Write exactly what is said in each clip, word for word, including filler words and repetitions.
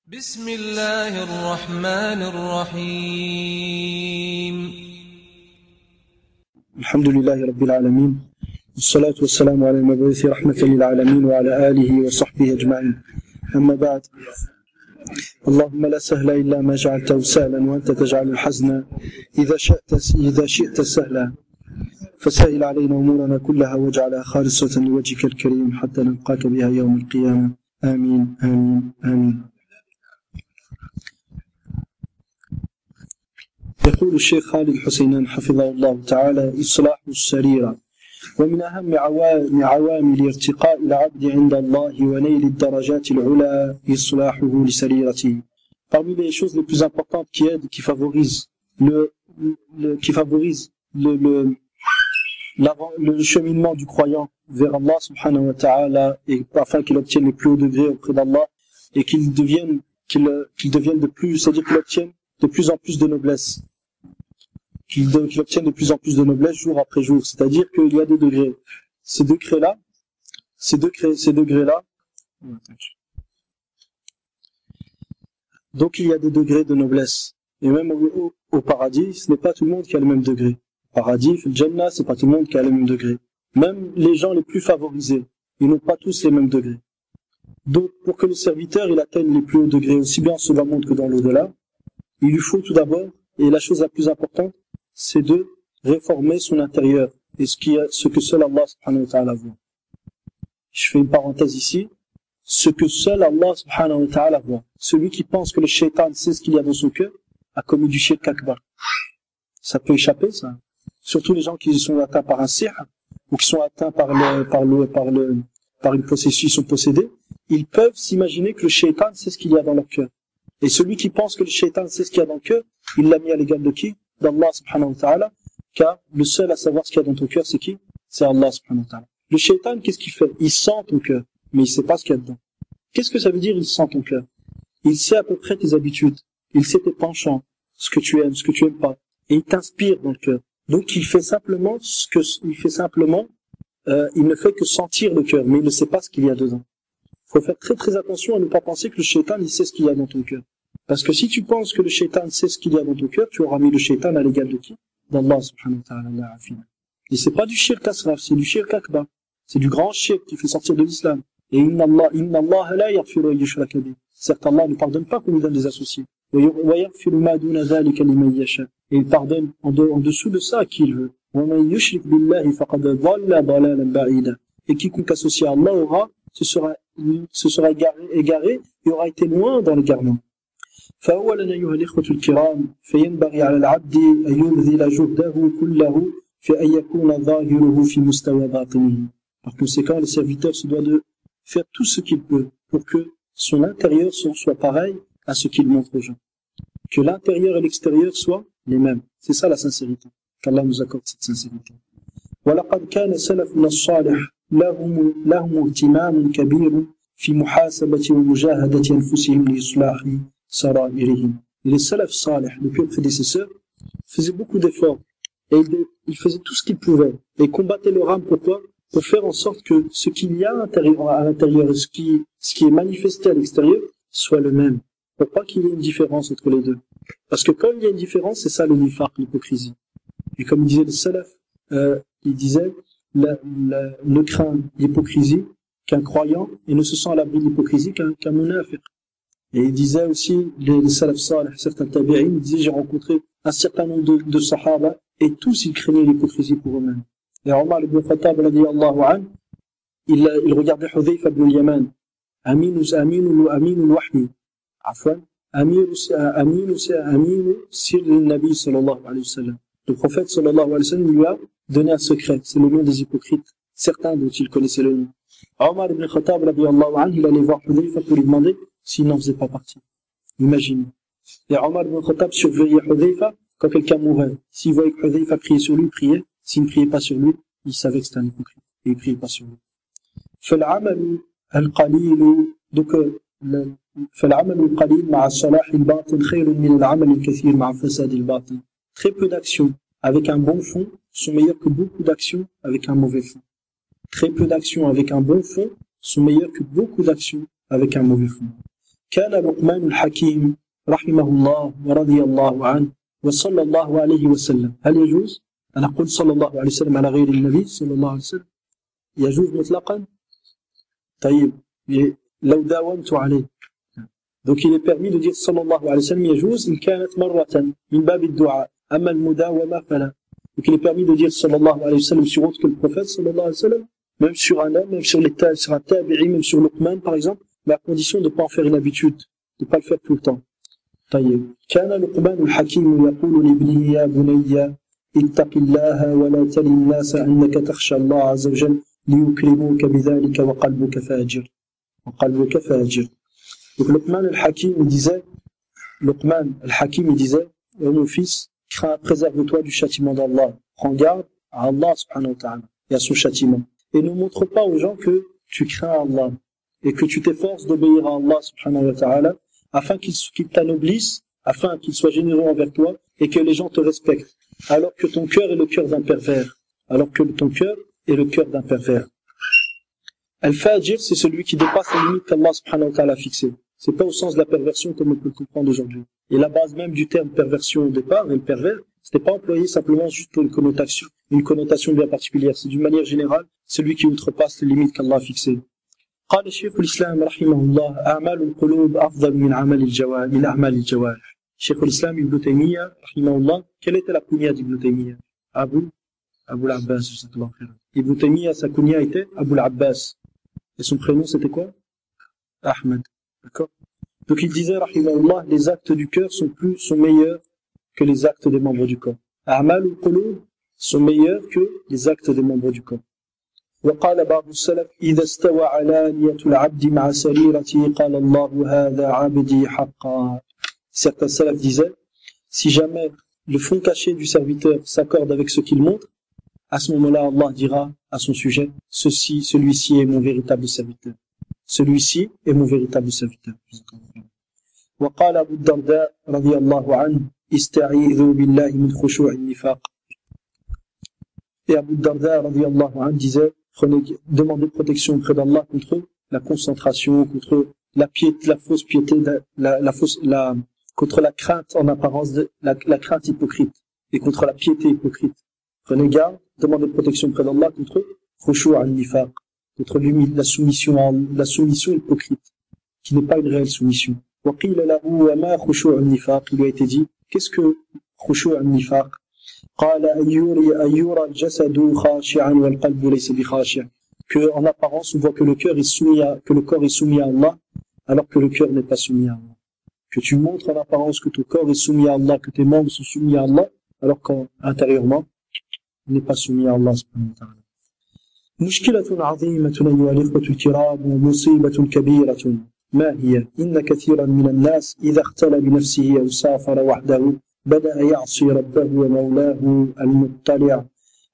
بسم الله الرحمن الرحيم الحمد لله رب العالمين والصلاة والسلام على المبعوث رحمة للعالمين وعلى آله وصحبه أجمعين. أما بعد، اللهم لا سهل إلا ما جعلته سهلا وأنت تجعل الحزن إذا شئت إذا شئت سهلا، فسهل علينا أمورنا كلها واجعلها خالصة لوجهك الكريم حتى نلقاك بها يوم القيامة. آمين آمين آمين. يقول الشيخ خالد الحسينان حفظه الله تعالى: إصلاح السريرة، ومن أهم عوامل ارتقاء العبد عند الله ونيل الدرجات العلى إصلاحه لسريرته. Parmi les choses les plus importantes qui aident, qui favorisent le, le qui favorisent le, le, le cheminement du croyant vers Allah subhanahu wa ta'ala, et afin qu'il obtienne les plus hauts degrés auprès d'Allah et qu'il devienne qu'il, qu'il devienne de plus, c'est-à-dire qu'il obtienne de plus en plus de noblesse. Qu'il, de, qu'il obtienne de plus en plus de noblesse jour après jour, c'est-à-dire qu'il y a des degrés. Ces degrés-là, ces degrés, ces degrés-là, donc il y a des degrés de noblesse. Et même au, au, au paradis, ce n'est pas tout le monde qui a le même degré. Au paradis, le Jannah, c'est pas tout le monde qui a le même degré. Même les gens les plus favorisés, ils n'ont pas tous les mêmes degrés. Donc, pour que le serviteur il atteigne les plus hauts degrés, aussi bien sur le monde que dans l'au-delà, il lui faut tout d'abord, et la chose la plus importante, c'est de réformer son intérieur, et ce, qui est, ce que seul Allah subhanahu wa ta'ala voit. Je fais une parenthèse ici. Ce que seul Allah subhanahu wa ta'ala voit. Celui qui pense que le shaitan sait ce qu'il y a dans son cœur a commis du shirk akbar. Ça peut échapper, ça. Surtout les gens qui sont atteints par un sihr, ou qui sont atteints par le, par le, par le, par une possession, sont possédés. Ils peuvent s'imaginer que le shaitan sait ce qu'il y a dans leur cœur. Et celui qui pense que le shaitan sait ce qu'il y a dans le cœur, il l'a mis à l'égal de qui? D'Allah subhanahu wa ta'ala, car le seul à savoir ce qu'il y a dans ton cœur, c'est qui? C'est Allah subhanahu wa ta'ala. Le shaitan, qu'est-ce qu'il fait? Il sent ton cœur, mais il sait pas ce qu'il y a dedans. Qu'est-ce que ça veut dire, il sent ton cœur? Il sait à peu près tes habitudes, il sait tes penchants, ce que tu aimes, ce que tu aimes pas, et il t'inspire dans le cœur. Donc il fait simplement ce que, il fait simplement, euh, il ne fait que sentir le cœur, mais il ne sait pas ce qu'il y a dedans. Faut faire très très attention à ne pas penser que le shaitan, il sait ce qu'il y a dans ton cœur. Parce que si tu penses que le shaitan sait ce qu'il y a dans ton cœur, tu auras mis le shaitan à l'égal de qui? D'Allah subhanahu wa ta'ala. Et c'est pas du shirk asghar, c'est du shirk akbar. C'est du grand shirk qui fait sortir de l'islam. Et inna Allah, inna Allah la yaghfiru an yushraka bihi. Certes, Allah ne pardonne pas qu'on lui donne des associés. Wa yaghfiru ma duna dhalika liman yasha. Et il pardonne en, de, en dessous de ça à qui il veut. Wa man yushrik billahi faqad dhalla dhalalan ba'ida. Et quiconque associe à Allah aura, ce sera, ce sera égaré, égaré et aura été loin dans l'égarement. فأولا أيها الإخوة الكرام فينبغي على العبد أن يبذل جهده كله في أن يكون ظاهره في مستوى باطنه. Par conséquent, le serviteur se doit de faire tout ce qu'il peut pour que son intérieur soit pareil à ce qu'il montre aux gens. Que l'intérieur et l'extérieur soient les mêmes. C'est ça la sincérité. Qu'Allah nous accorde cette sincérité. ولقد كان سلفنا الصالح لهم لهم اهتمام كبير في محاسبة ومجاهدة أنفسهم لإصلاح سرائرهم. Et les salaf salih, les purs prédécesseurs, faisaient beaucoup d'efforts. Et ils, ils faisaient tout ce qu'ils pouvaient. Et combattaient leur âme. Pourquoi? Pour faire en sorte que ce qu'il y a à l'intérieur, à l'intérieur et ce qui, ce qui est manifesté à l'extérieur soit le même. Pour pas qu'il y ait une différence entre les deux. Parce que quand il y a une différence, c'est ça le nifaq, l'hypocrisie. Et comme disait le salaf, euh, il disait, la, la, ne craint l'hypocrisie qu'un croyant et ne se sent à l'abri de l'hypocrisie qu'un, qu'un munafiq. Et il disait aussi, les, les salaf salih, certains tabi'in, il disait, j'ai rencontré un certain nombre de, de sahaba, et tous ils craignaient l'hypocrisie pour eux-mêmes. Et Omar ibn Khattab, radiyallahu anhu, il, il regardait Hudhayfa ibn Yaman, Aminu, Aminu, Aminu al-Wahyi, Afwan, Aminu, Aminu, Aminu, Sir al-Nabi sallallahu alayhi wa sallam. Le prophète sallallahu alayhi wa sallam lui a donné un secret, c'est le nom des hypocrites, certains dont il connaissait le nom. Omar ibn Khattab, radiyallahu anhu, il allait voir Hudhayfa pour lui demander s'il n'en faisait pas partie. Imaginez. Et Omar ibn Khattab surveillait Hudhayfa quand quelqu'un mourait. S'il voyait que Hudhayfa priait sur lui, il priait. S'il ne priait pas sur lui, il savait que c'était un hypocrite. Et il ne priait pas sur lui. فالعمل القليل donc فالعمل القليل مع الصلاح الباطن خير من العمل الكثير مع فساد الباطن. Très peu d'actions avec un bon fond sont meilleures que beaucoup d'actions avec un mauvais fond. Très peu d'actions avec un bon fond sont meilleures que beaucoup d'actions avec un mauvais fond. كان لقمان الحكيم رحمه الله ورضي الله عنه وصلى الله عليه وسلم. هل يجوز أن أقول صلى الله عليه وسلم على غير النبي صلى الله عليه وسلم؟ يجوز مطلقا؟ طيب لو داومت عليه. Donc il est permis de dire صلى الله عليه وسلم يجوز إن كانت مرة من باب الدعاء. أما المداومة فلا. Donc il est permis de dire صلى الله عليه وسلم sur autre que le prophète صلى الله عليه وسلم, même sur un homme, même sur les ta- sur un tabi'i, même sur Luqman par exemple, mais à condition de ne pas en faire une habitude, de ne pas le faire tout le temps. طيب كان لقمان الحكيم يقول لابنه يا بني اتق الله ولا تل الناس أنك تخشى الله عز وجل ليكرموك بذلك وقلبك فاجر وقلبك فاجر. Donc Luqman al-Hakim il disait, Luqman al-Hakim il disait, oh mon fils, crains, préserve-toi du châtiment d'Allah, prends garde à Allah subhanahu wa ta'ala et à son châtiment. Et ne montre pas aux gens que tu crains Allah et que tu t'efforces d'obéir à Allah subhanahu wa ta'ala afin qu'il, qu'il t'anoblisse, afin qu'il soit généreux envers toi et que les gens te respectent, alors que ton cœur est le cœur d'un pervers, alors que ton cœur est le cœur d'un pervers. Al-Fajir, c'est celui qui dépasse les limites qu'Allah subhanahu wa ta'ala a fixées. C'est pas au sens de la perversion comme on peut le comprendre aujourd'hui. Et la base même du terme perversion au départ, et le pervers, c'était pas employé simplement juste pour une connotation, une connotation bien particulière. C'est d'une manière générale, celui qui outrepasse les limites qu'Allah a fixées. قال شيخ الإسلام رحمه الله أعمال القلوب أفضل من عمل الجوارح من أعمال الجوارح. شيخ الإسلام ابن تيمية رحمه الله. Quelle était la kunya d'Ibn Taymiyyah? Abu Abu al-Abbas. Ibn Taymiyyah, sa kunya était Abu al-Abbas. Et son prénom c'était quoi? Ahmed. D'accord? Donc il disait rahimahullah, les actes du cœur sont plus sont meilleurs que les actes des membres du corps. A'mal al-qulub sont meilleurs que les actes des membres du corps. وقال بعض السلف إذا استوى علانية العبد مع سريرته قال الله هذا عبدي حقا. Certains salafs disaient, si jamais le fond caché du serviteur s'accorde avec ce qu'il montre, à ce moment-là Allah dira à son sujet, ceci, celui-ci est mon véritable serviteur. Celui-ci est mon véritable serviteur. وقال أبو الدرداء رضي الله عنه استعيذوا بالله من خشوع النفاق. Et Abu Darda radiyallahu anhu disait, prenez, demandez protection auprès d'Allah contre la concentration, contre la piété, la fausse piété, la, la, la fausse, la, contre la crainte en apparence, de, la, la crainte hypocrite, et contre la piété hypocrite. Prenez garde, demandez protection auprès d'Allah contre khushu' al-nifaq, contre la soumission, la soumission hypocrite, qui n'est pas une réelle soumission. Wa qila lahu wa ma khushu' al-nifaq, il lui a été dit, qu'est-ce que khushu' al-nifaq? قال أن يرى الجسد خاشعا والقلب ليس بخاشع. Que en apparence on voit que le cœur est soumis à, que le corps est soumis à Allah alors que le cœur n'est pas soumis à Allah. Que tu montres en apparence que ton corps est soumis à Allah, que tes membres sont soumis à Allah alors qu'intérieurement il n'est pas soumis à Allah subhanahu wa ta'ala. مشكلة عظيمة أيها الإخوة الكرام ومصيبة كبيرة. ما هي؟ إن كثيرا من الناس إذا اختل بنفسه أو سافر وحده بدأ يعصي ربه ومولاه المطلع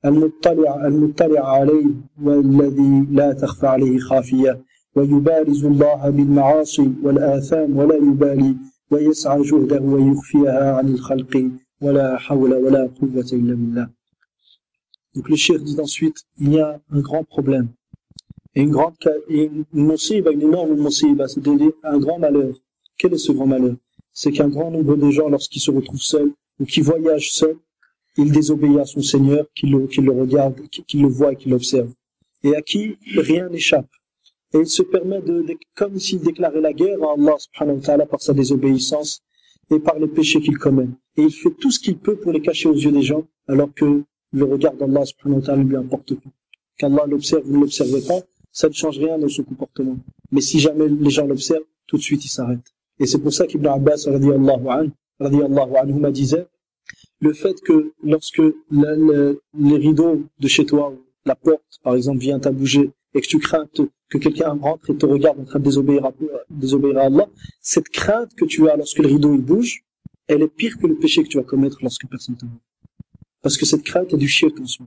المطلع المطلع عليه والذي لا تخفى عليه خافية ويبارز الله بالمعاصي والآثام ولا يبالي ويسعى جهده ويخفيها عن الخلق ولا حول ولا قوة إلا بالله. Donc le cheikh dit ensuite, il y a un grand problème et une grande et une musiba, une énorme musiba, c'est-à-dire un grand malheur. Quel est ce grand malheur? C'est qu'un grand nombre de gens, lorsqu'ils se retrouvent seuls ou qui voyagent seuls, ils désobéissent à son Seigneur, qu'il le, qu'il le regarde, qu'il le voit et qu'il l'observe, et à qui rien n'échappe. Et il se permet de, de comme s'il déclarait la guerre à Allah subhanahu wa ta'ala par sa désobéissance et par les péchés qu'il commet. Et il fait tout ce qu'il peut pour les cacher aux yeux des gens, alors que le regard d'Allah subhanahu wa ta'ala lui importe peu. Qu'Allah l'observe ou ne l'observe pas, ça ne change rien dans son comportement. Mais si jamais les gens l'observent, tout de suite il s'arrête. Et c'est pour ça qu'Ibn Abbas radiyallahu anhu, radiyallahu anhu disait, le fait que lorsque la, la, les rideaux de chez toi, la porte par exemple vient à bouger, et que tu crains te, que quelqu'un rentre et te regarde en train de désobéir à, désobéir à Allah, cette crainte que tu as lorsque le rideau il bouge, elle est pire que le péché que tu vas commettre lorsque personne te voit. Parce que cette crainte est du shirk en soi.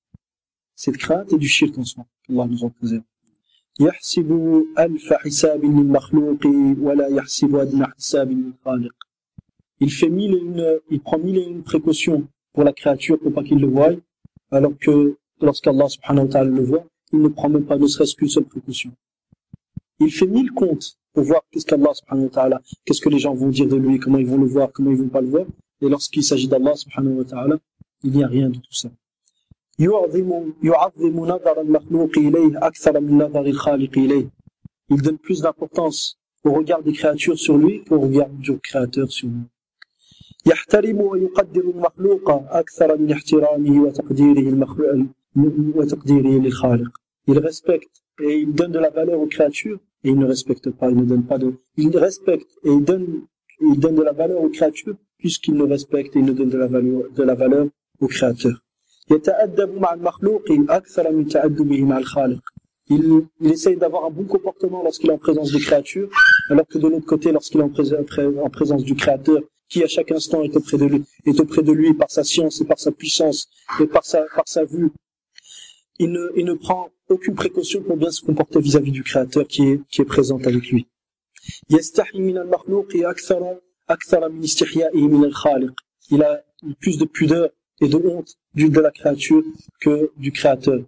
Cette crainte est du shirk en soi. Allah nous en préserve. يحسب ألف حساب للمخلوق ولا يحسب أدنى حساب للخالق. Il fait mille et une, il prend mille et une précautions pour la créature pour pas qu'il le voie, alors que lorsqu'Allah subhanahu wa ta'ala le voit, il ne prend même pas ne serait-ce qu'une seule précaution. il fait mille comptes pour voir qu'est-ce qu'Allah subhanahu wa ta'ala, qu'est-ce que les gens vont dire de lui, comment ils vont le voir, comment ils vont pas le voir. Et lorsqu'il s'agit d'Allah subhanahu wa ta'ala, il n'y a rien de tout ça. يعظم يعظم نظر المخلوق إليه أكثر من نظر الخالق إليه. Il donne plus d'importance au regard des créatures sur lui qu'au regard du créateur sur lui. يحترم ويقدر المخلوق أكثر من احترامه وتقديره المخلوق وتقديره للخالق. Il respecte et il donne de la valeur aux créatures et il ne respecte pas, il ne donne pas de, il respecte et il donne, il donne de la valeur aux créatures puisqu'il ne respecte et il ne donne de la valeur, de la valeur aux créateurs. يتأدب مع المخلوق أكثر من تأدبه مع الخالق. Il, il essaye d'avoir un bon comportement lorsqu'il est en présence des créatures, alors que de l'autre côté, lorsqu'il est en, pré- en présence du Créateur, qui à chaque instant est auprès de lui, est auprès de lui par sa science et par sa puissance et par sa, par sa vue, il ne, il ne prend aucune précaution pour bien se comporter vis-à-vis du Créateur qui est, qui est présent avec lui. يستحي من المخلوق أكثر أكثر من استحيائه من الخالق. Il a plus de pudeur et de honte du, de la créature que du Créateur.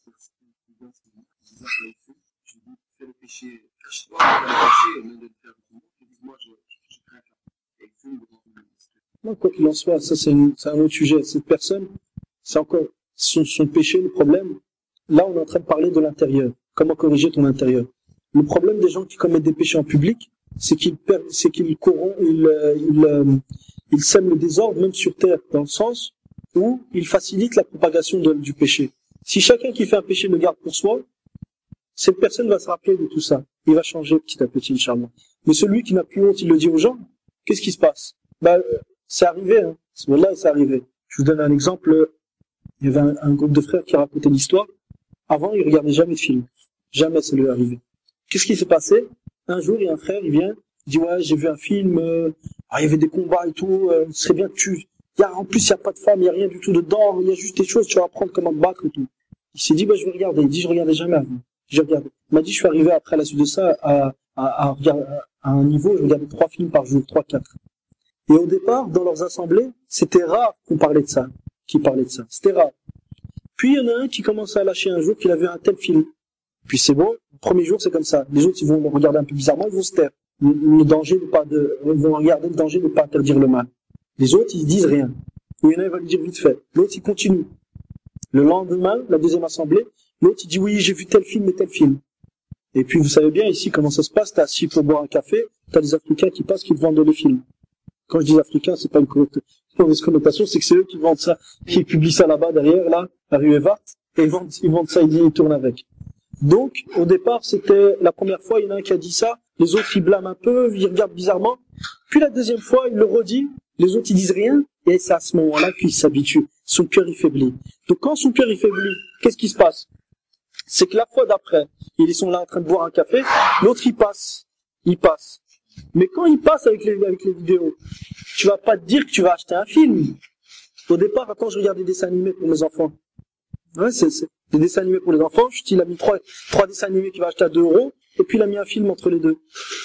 Non, quoi qu'il en soit, ça c'est, une, c'est un autre sujet. Cette personne, c'est encore son, son péché, le problème. Là, on est en train de parler de l'intérieur. Comment corriger ton intérieur. Le problème des gens qui commettent des péchés en public, c'est qu'ils perdent, c'est qu'ils corrompent, ils, ils, ils sèment le désordre même sur terre, dans le sens où ils facilitent la propagation de, du péché. Si chacun qui fait un péché le garde pour soi, cette personne va se rappeler de tout ça. Il va changer petit à petit, Inch'Allah. Mais celui qui n'a plus honte, il le dit aux gens, qu'est-ce qui se passe? Bah, c'est arrivé, hein. Là, c'est arrivé. Je vous donne un exemple. Il y avait un, un groupe de frères qui racontait l'histoire. Avant, ils regardaient jamais de film. Jamais ça lui est arrivé. Qu'est-ce qui s'est passé? Un jour, il y a un frère, il vient, il dit, ouais, j'ai vu un film, euh, ah, il y avait des combats et tout, euh, ce serait bien que tu, il y a, en plus, il n'y a pas de femme, il n'y a rien du tout dedans, il y a juste des choses, tu vas apprendre comment te battre et tout. Il s'est dit, bah, je vais regarder. Il dit, je regardais jamais avant. J'ai regardé. Il m'a dit, je suis arrivé après la suite de ça à, à, à regarder, à un niveau, je regardais trois films par jour, trois, quatre. Et au départ, dans leurs assemblées, c'était rare qu'on parlait de ça, qu'ils parlaient de ça. C'était rare. Puis il y en a un qui commence à lâcher un jour qu'il a vu un tel film. Puis c'est bon, le premier jour c'est comme ça. Les autres ils vont regarder un peu bizarrement, ils vont se taire. Le, le danger de pas de, ils vont regarder le danger de ne pas interdire le mal. Les autres ils disent rien. Ou il y en a, il va lui dire vite fait. L'autre il continue. Le lendemain, la deuxième assemblée, l'autre il dit oui j'ai vu tel film et tel film. Et puis vous savez bien ici comment ça se passe, t'es assis pour boire un café, t'as des Africains qui passent qui te vendent les films. Quand je dis Africains, c'est pas une mauvaise connotation, c'est que c'est eux qui vendent ça, qui publient ça là-bas derrière, là, à rue Evart, et ils vendent, ils vendent ça, ils, ils tournent avec. Donc, au départ, c'était la première fois, il y en a un qui a dit ça, les autres ils blâment un peu, ils regardent bizarrement. Puis la deuxième fois, il le redit, les autres ils disent rien, et c'est à ce moment-là qu'il s'habitue. Son cœur il faiblit. Donc quand son cœur il faiblit, qu'est-ce qui se passe? C'est que la fois d'après, ils sont là en train de boire un café, l'autre il passe, il passe. Mais quand il passe avec les, avec les vidéos, tu vas pas te dire que tu vas acheter un film. Au départ, attends, je regardais des dessins animés pour mes enfants. Ouais, c'est, c'est des dessins animés pour les enfants. Il a mis trois, trois dessins animés qu'il va acheter à deux euros, et puis il a mis un film entre les deux.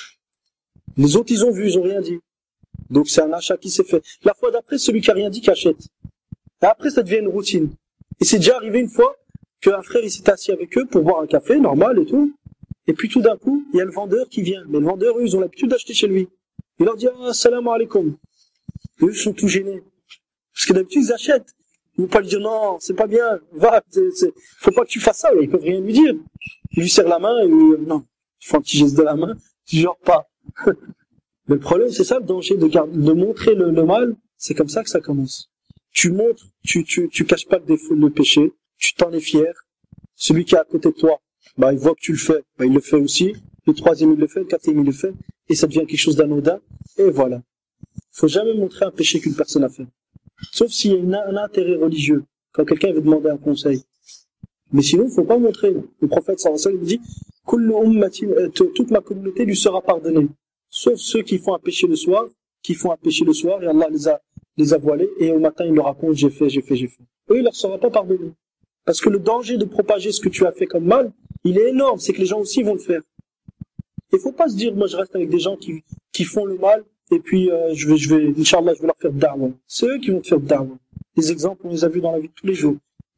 Les autres, ils ont vu, ils ont rien dit. Donc c'est un achat qui s'est fait. La fois d'après, celui qui a rien dit qui achète. Et après, ça devient une routine. Et c'est déjà arrivé une fois qu'un frère, il s'est assis avec eux pour boire un café, normal et tout. Et puis tout d'un coup, il y a le vendeur qui vient. Mais le vendeur, eux, ils ont l'habitude d'acheter chez lui. Il leur dit ah, salam alaikum. Et eux, ils sont tout gênés. Parce que d'habitude, ils achètent. Ils ne vont pas lui dire non, c'est pas bien, va, c'est, c'est, faut pas que tu fasses ça. Ils peuvent rien lui dire. Il lui serre la main et lui, non, il fait un petit geste de la main, du genre pas. Mais le problème, c'est ça, le danger de, garder, de montrer le, le mal, c'est comme ça que ça commence. Tu montres, tu, tu, tu caches pas le défaut, le péché, tu t'en es fier. Celui qui est à côté de toi, bah, il voit que tu le fais, bah, il le fait aussi. Le troisième, il le fait, le quatrième, il le fait. Et ça devient quelque chose d'anodin. Et voilà. Faut jamais montrer un péché qu'une personne a fait. Sauf s'il y a une, un intérêt religieux. Quand quelqu'un veut demander un conseil. Mais sinon, il faut pas montrer. Le prophète, sallallahu alayhi wa sallam, dit, Kullu ummatin, toute ma communauté lui sera pardonnée. Sauf ceux qui font un péché le soir, qui font un péché le soir, et Allah les a, les a voilés, et au matin, il leur raconte, j'ai fait, j'ai fait, j'ai fait. Eux, il leur sera pas pardonné. Parce que le danger de propager ce que tu as fait comme mal, il est énorme, c'est que les gens aussi vont le faire. Il faut pas se dire, moi, je reste avec des gens qui, qui font le mal, et puis, euh, je vais, je vais, Inch'Allah, je vais leur faire da'wah. C'est eux qui vont te faire da'wah. Les exemples, on les a vus dans la vie de tous les jours.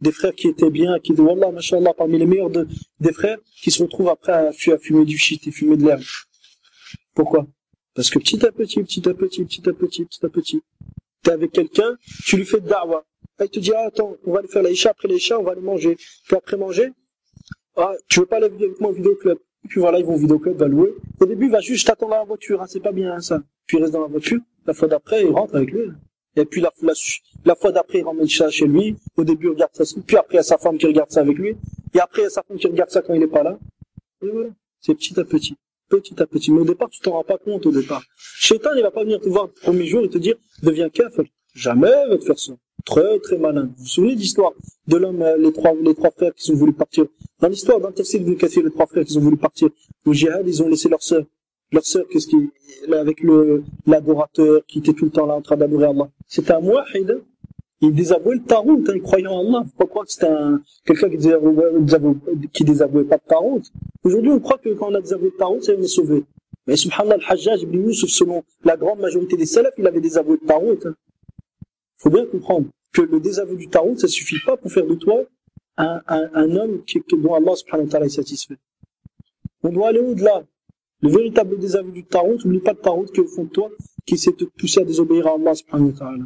des frères qui étaient bien, qui étaient, wallah, mashallah, parmi les meilleurs de, des frères, qui se retrouvent après à, à fumer du shit et fumer de l'herbe. Pourquoi? Parce que petit à petit, petit à petit, petit à petit, petit à petit, t'es avec quelqu'un, tu lui fais de da'wa. Il te dit, ah, attends, on va aller faire l'Aïcha, après l'Aïcha, on va aller manger. Puis après manger, ah, tu veux pas aller avec moi au vidéoclub? Puis voilà, ils vont au vidéoclub, va louer. Au début, il va juste t'attendre dans la voiture, hein, c'est pas bien, hein, ça. Puis il reste dans la voiture. La fois d'après, il rentre avec lui. Et puis la, la, la fois d'après, il ramène ça chez lui. Au début, il regarde ça. Puis après, il y a sa femme qui regarde ça avec lui. Et après, il y a sa femme qui regarde ça quand il est pas là. Et voilà. C'est petit à petit. Petit à petit. Mais au départ, tu t'en rends pas compte au départ. Shaitan, il va pas venir te voir le premier jour et te dire, deviens kafir. Jamais il va te faire ça. Très, très malin. Vous vous souvenez de l'histoire de l'homme, les trois, les trois frères qui ont voulu partir? Dans l'histoire d'un tafsir de Kathir, les trois frères qui ont voulu partir au jihad, ils ont laissé leur sœur. Leur sœur, qu'est-ce qui, avec le, l'adorateur qui était tout le temps là en train d'adorer Allah. C'était un muwahhid. Il désavouait le tarout, hein, il croyait en Allah. Faut pas croire que c'était un, quelqu'un qui désavouait, qui désavouait pas de tarout. Aujourd'hui, on croit que quand on a désavoué le tarout, ça on est sauvé. Mais subhanallah, le Hajjaj ibn Yusuf, selon la grande majorité des salafs, il avait désavoué le tarout, hein. Faut bien comprendre que le désaveu du tarout, ça suffit pas pour faire de toi un, un, un homme qui, qui, dont Allah subhanahu wa ta'ala est satisfait. On doit aller au-delà. Le véritable désaveu du tarout, n'oublie pas le tarout qui est au fond de toi, qui essaie de te pousser à désobéir à Allah subhanahu wa ta'ala.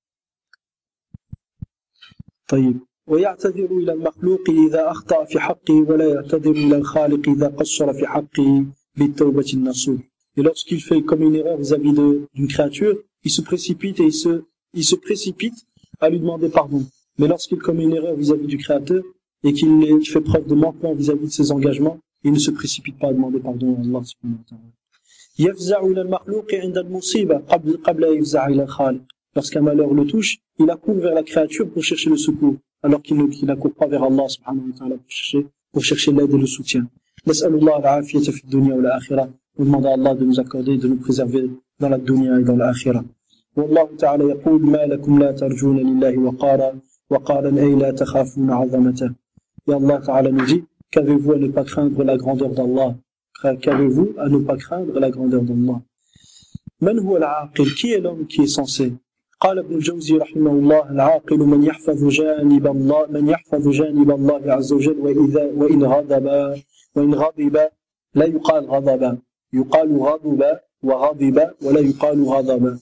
طيب ويعتذر إلى المخلوق إذا أخطأ في حقه ولا يعتذر إلى الخالق إذا قصر في حقه بالتوبة النصوح. Et lorsqu'il fait comme une erreur vis-à-vis de, d'une créature, il se précipite et il se, il se précipite à lui demander pardon. Mais lorsqu'il commet une erreur vis-à-vis du Créateur et qu'il, qu'il fait preuve de manquement vis-à-vis de ses engagements, il ne se précipite pas à demander pardon à Allah subhanahu wa ta'ala. يفزع إلى المخلوق عند المصيبة قبل قبل يفزع إلى الخالق. Lorsqu'un malheur le touche, il accourt vers la créature pour chercher le secours, alors qu'il ne, qu'il n'accourt pas vers Allah subhanahu wa ta'ala pour chercher, pour chercher l'aide et le soutien. نسأل الله العافية في الدنيا والآخرة. Nous demandons à Allah de nous accorder, de nous préserver dans la dunya et dans l'akhira. والله تعالى يقول ما لكم لا ترجون لله وقارا وقارا أي لا تخافون عظمته. Et Allah Ta'ala nous dit, qu'avez-vous à ne pas craindre la grandeur d'Allah? Qu'avez-vous à ne pas craindre la grandeur d'Allah? من هو العاقل? Qui est l'homme qui est censé? قال ابن الجوزي رحمه الله العاقل من يحفظ جانب الله من يحفظ جانب الله عز وجل وإذا وإن غضب وإن غضب لا يقال غضب يقال غضب وغضب ولا يقال غضب.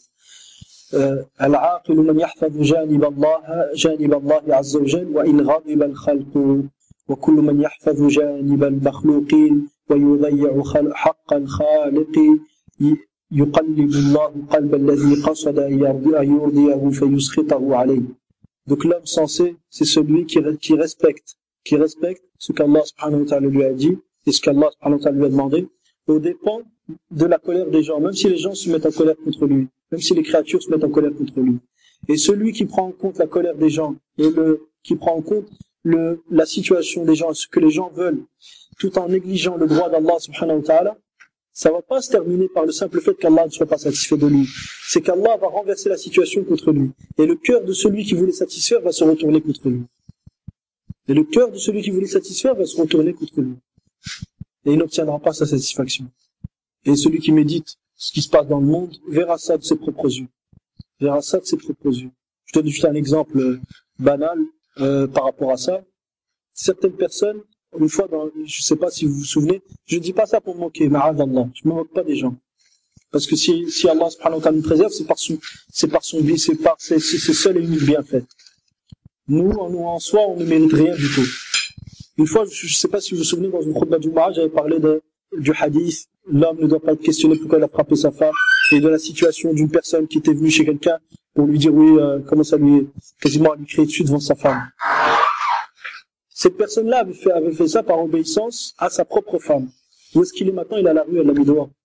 العاقل من يحفظ جانب الله جانب الله عز وجل وإن غضب الخلق وكل من يحفظ جانب المخلوقين ويضيع حق الخالق يقلب الله قلب الذي قصد أن يرضيه فيسخطه عليه. Donc l'homme sensé, c'est celui qui, qui respecte, qui respecte ce qu'Allah subhanahu wa ta'ala lui a dit et ce qu'Allah subhanahu wa ta'ala lui a demandé, au dépend de la colère des gens, même si les gens se mettent en colère contre lui, même si les créatures se mettent en colère contre lui. Et celui qui prend en compte la colère des gens et le, qui prend en compte le, la situation des gens, ce que les gens veulent, tout en négligeant le droit d'Allah subhanahu wa ta'ala, ça va pas se terminer par le simple fait qu'Allah ne soit pas satisfait de lui. C'est qu'Allah va renverser la situation contre lui. Et le cœur de celui qui voulait satisfaire va se retourner contre lui. Et le cœur de celui qui voulait satisfaire va se retourner contre lui. Et il n'obtiendra pas sa satisfaction. Et celui qui médite ce qui se passe dans le monde verra ça de ses propres yeux. Verra ça de ses propres yeux. Je donne juste un exemple banal euh, par rapport à ça. Certaines personnes, une fois, dans, je sais pas si vous vous souvenez, je dis pas ça pour me moquer, ma'adallah, je me moque pas des gens. Parce que si, si Allah subhanahu wa ta'ala nous préserve, c'est par son, c'est par son bien, c'est par, c'est, c'est seul et unique bienfait. Nous, en nous, en soi, on ne mérite rien du tout. Une fois, je, je sais pas si vous vous souvenez, dans une khutbah Jumu'ah, j'avais parlé de, du hadith, l'homme ne doit pas être questionné pourquoi il a frappé sa femme, et de la situation d'une personne qui était venue chez quelqu'un pour lui dire oui, euh, comment ça lui, quasiment à lui crier dessus devant sa femme. Cette personne-là avait fait, avait fait ça par obéissance à sa propre femme. Où est-ce qu'il est maintenant? Il est à la rue, elle l'a mis dehors.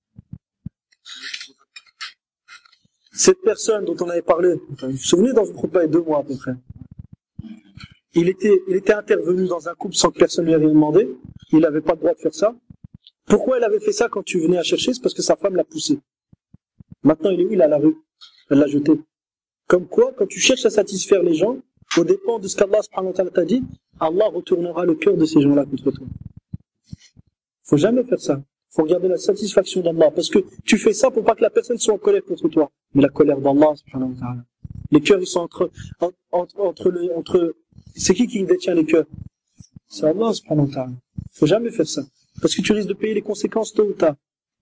Cette personne dont on avait parlé, vous vous souvenez, dans une khutbah il y a deux mois à peu près, il était, il était intervenu dans un couple sans que personne lui ait rien demandé, il n'avait pas le droit de faire ça. Pourquoi il avait fait ça quand tu venais à chercher? C'est parce que sa femme l'a poussé. Maintenant il est où? Il est à la rue, elle l'a jeté. Comme quoi, quand tu cherches à satisfaire les gens, au dépend de ce qu'Allah subhanahu wa ta'ala t'a dit, Allah retournera le cœur de ces gens-là contre toi. Faut jamais faire ça. Faut regarder la satisfaction d'Allah. Parce que tu fais ça pour pas que la personne soit en colère contre toi. Mais la colère d'Allah subhanahu wa ta'ala. Les cœurs, ils sont entre, entre, entre le, entre C'est qui qui détient les cœurs? C'est Allah subhanahu wa ta'ala. Faut jamais faire ça. Parce que tu risques de payer les conséquences tôt ou tard.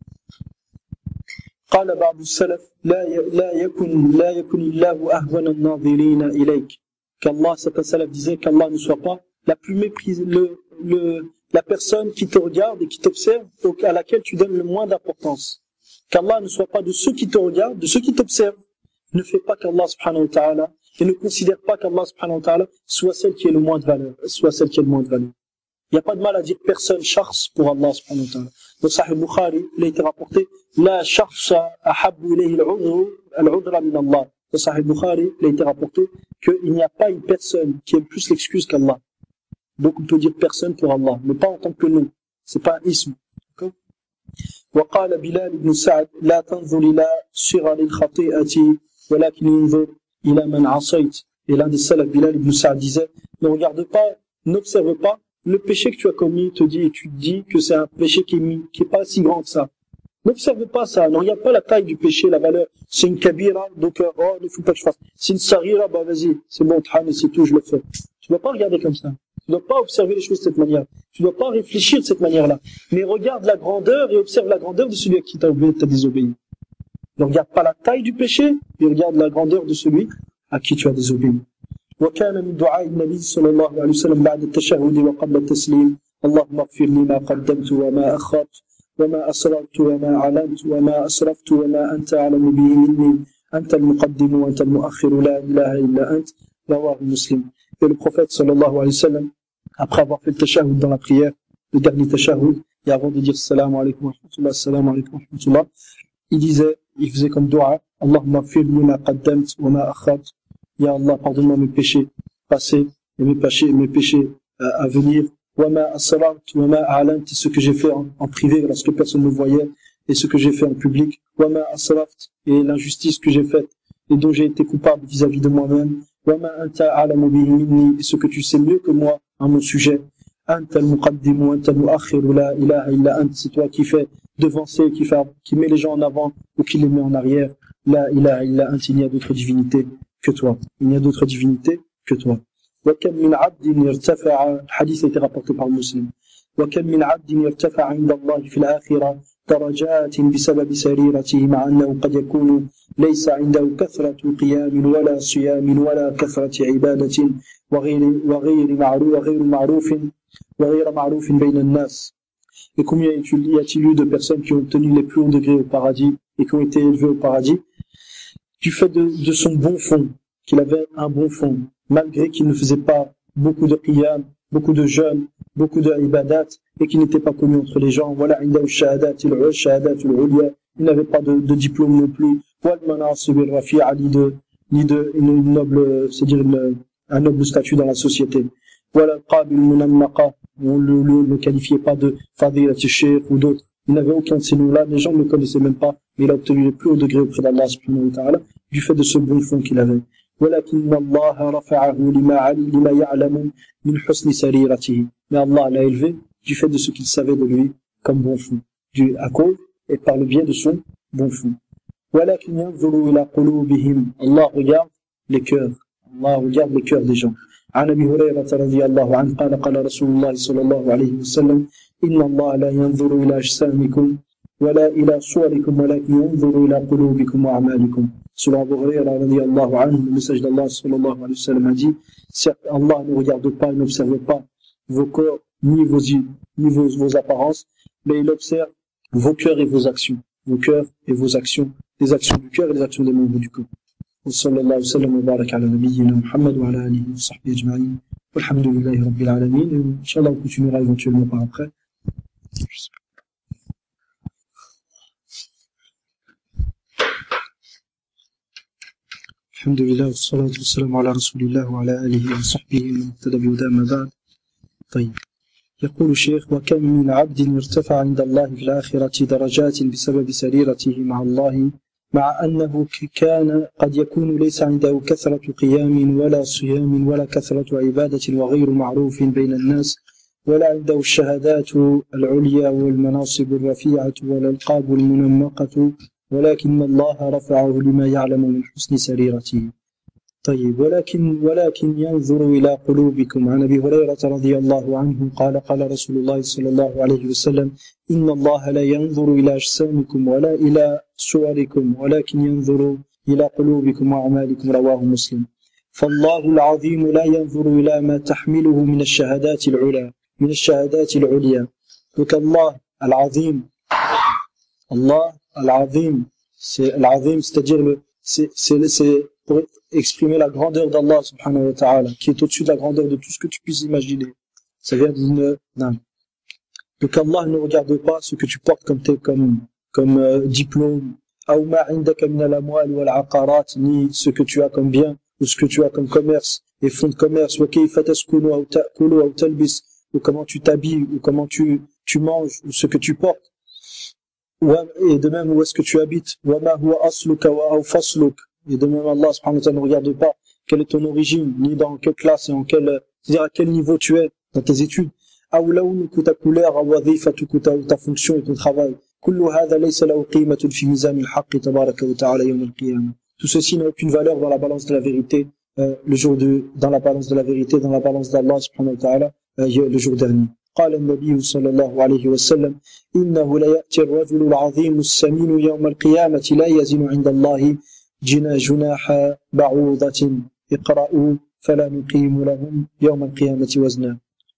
قال بعض السلف لا لا يكن لا يكن الله أهون الناظرين إليك. Qu'Allah, certains salaf disaient qu'Allah ne soit pas la plus méprise, le, le, la personne qui te regarde et qui t'observe, à laquelle tu donnes le moins d'importance. Qu'Allah ne soit pas de ceux qui te regardent, de ceux qui t'observent. Ne fais pas qu'Allah subhanahu wa ta'ala, et ne considère pas qu'Allah subhanahu wa ta'ala soit celle qui est le moins de valeur, soit celle qui est le moins de valeur. Il n'y a pas de mal à dire personne charge pour Allah subhanahu wa ta'ala. Dans Sahih Bukhari, il a été rapporté, la charsa ahabbu ilayhi al-udra min Allah. Dans Sahih Bukhari, il a été rapporté qu'il n'y a pas une personne qui aime plus l'excuse qu'Allah. Donc on peut dire personne pour Allah, mais pas en tant que nom. C'est pas un ism. وقال بلال بن سعد لا تنظر إلى صغر الخطيئة ولكن انظر إلى من عصيت. Et l'un des salafs, Bilal ibn Sa'd, disait, ne regarde pas, n'observe pas le péché que tu as commis, te dit, et tu te dis que c'est un péché qui est mis, qui est pas si grand que ça. N'observe pas ça, ne regarde pas la taille du péché, la valeur. C'est une kabira, donc, oh, il ne faut pas que je fasse. C'est une sarira, bah, vas-y, c'est bon, t'ham, et c'est tout, je le fais. Tu ne dois pas regarder comme ça. Tu ne dois pas observer les choses de cette manière. Tu ne dois pas réfléchir de cette manière-là. Mais regarde la grandeur et observe la grandeur de celui à qui t'a obéi, t'a désobéi. Ne regarde pas la taille du péché, mais regarde la grandeur de celui à qui tu as désobéi. وكان من دعاء النبي صلى الله عليه وسلم بعد التشهد وقبل التسليم اللهم اغفر لي ما قدمت وما أخرت وما أسررت وما أعلنت وما أسرفت وما أنت أعلم به مني أنت المقدم وأنت المؤخر لا إله إلا أنت رواه مسلم. Et le prophète sallallahu alayhi wa sallam, après avoir fait le tashahhud dans la prière, le dernier tashahhud, et avant de dire salam alaykum wa rahmatullah, salam alaykum wa rahmatullah, il disait, il faisait comme dua, Allahumma gfir li ma qaddamt wa ma akhart. Ya Allah, pardonne-moi mes péchés passés et mes péchés, mes péchés euh, à venir. Wa ma asrart wa ma a'lant, ce que j'ai fait en, en privé lorsque personne ne me voyait, et ce que j'ai fait en public. Wa ma asraft, et l'injustice que j'ai faite et dont j'ai été coupable vis-à-vis de moi-même. Wa ma anta a'lamu bihi minni, et ce que tu sais mieux que moi en mon sujet. Anta al-muqaddim wa anta al-mu'akhir la ilaha illa ant, c'est toi qui fais devancer, qui fait, qui met les gens en avant ou qui les met en arrière. La ilaha illa ant, il n'y a d'autre divinité que toi. Il n'y a d'autre divinité que toi. وكم من عبد يرتفع, الحديث a été rapporté par Muslim. وكم من عبد يرتفع عند الله في الآخرة درجات بسبب سريرته مع أنه قد يكون ليس عنده كثرة قيام ولا صيام ولا كثرة عبادة وغير وغير معروف وغير معروف وغير معروف بين الناس. Et combien y a-t-il eu de personnes qui ont obtenu les plus hauts degrés au paradis et qui ont été élevées au paradis du fait de, de son bon fond, qu'il avait un bon fond, malgré qu'il ne faisait pas beaucoup de qiyam, beaucoup de jeûnes, beaucoup de ibadat, et qu'il n'était pas connu entre les gens. Voilà, il n'avait pas de, de diplôme non plus. Ni de, ni de une noble, c'est-à-dire une, un noble statut dans la société. Voilà, on ne le, le, le qualifiait pas de fadilat al-sheikh ou d'autres. Il n'avait aucun de ces noms-là, les gens ne le connaissaient même pas, mais il a obtenu le plus haut degré auprès d'Allah subhanahu wa ta'ala, du fait de ce bon fond qu'il avait. Mais Allah l'a élevé du fait de ce qu'il savait de lui comme bon fond, du, à cause et par le biais de son bon fond. Allah regarde les cœurs, Allah regarde les cœurs des gens. عن أبي هريرة رضي الله عنه قال قال رسول الله صلى الله عليه وسلم إن الله لا ينظر إلى أجسامكم ولا إلى صوركم ولكن ينظر إلى قلوبكم وأعمالكم. Selon Abu Hurayra radiyallahu anhu, le message d'Allah sallallahu alayhi wa sallam a dit, certes Allah ne regarde pas et n'observe pas vos corps ni vos yeux ni vos, vos apparences, mais il observe vos cœurs et vos actions, vos cœurs et vos actions, les actions du cœur et les actions des membres du corps. وصلى الله وسلم وبارك على نبينا محمد وعلى آله وصحبه أجمعين والحمد لله رب العالمين. إن شاء الله on continuera éventuellement par après. الحمد لله والصلاة والسلام على رسول الله وعلى آله وصحبه من اهتدى بهداه ما بعد. طيب يقول الشيخ وكم من عبد ارتفع عند الله في الآخرة درجات بسبب سريرته مع الله مع أنه كان قد يكون ليس عنده كثرة قيام ولا صيام ولا كثرة عبادة وغير معروف بين الناس ولا عنده الشهادات العليا والمناصب الرفيعة والألقاب المنمقة ولكن الله رفعه لما يعلم من حسن سريرته. طيب ولكن ولكن ينظر إلى قلوبكم. عن أبي هريرة رضي الله عنه قال قال رسول الله صلى الله عليه وسلم إن الله لا ينظر إلى أجسامكم ولا إلى صوركم ولكن ينظر إلى قلوبكم وأعمالكم. رواه مسلم. فالله العظيم لا ينظر إلى ما تحمله من الشهادات العلى من الشهادات العليا. Donc Allah العظيم Allah العظيم c'est العظيم, c'est-à-dire le c'est c'est c'est pour exprimer la grandeur d'Allah subhanahu wa ta'ala, qui est au-dessus de la grandeur de tout ce que tu puisses imaginer. Ça vient d'une... Non. Donc Allah ne regarde pas ce que tu portes comme, comme, comme euh, diplôme, ni ce que tu as comme bien, ou ce que tu as comme commerce, et fonds de commerce, ou comment tu t'habilles, ou comment tu, tu manges, ou ce que tu portes. Et de même, où est-ce que tu habites. Et de même, Allah subhanahu wa ta'ala ne regarde pas quelle est ton origine, ni dans quelle classe et en quel, c'est-à-dire à quel niveau tu es dans tes études. Ta couleur, ta fonction et ton travail. Tout ceci n'a aucune valeur dans la balance de la vérité, euh, le jour de, dans la balance de la vérité, dans la balance d'Allah subhanahu wa ta'ala, euh, le jour dernier. قال النبي صلى الله عليه وسلم إنه لا يأتي الرجل العظيم السمين يوم القيامة لا يزن عند الله جنا جناح بعوضة اقرأوا فلا نقيم لهم يوم القيامة وزنا.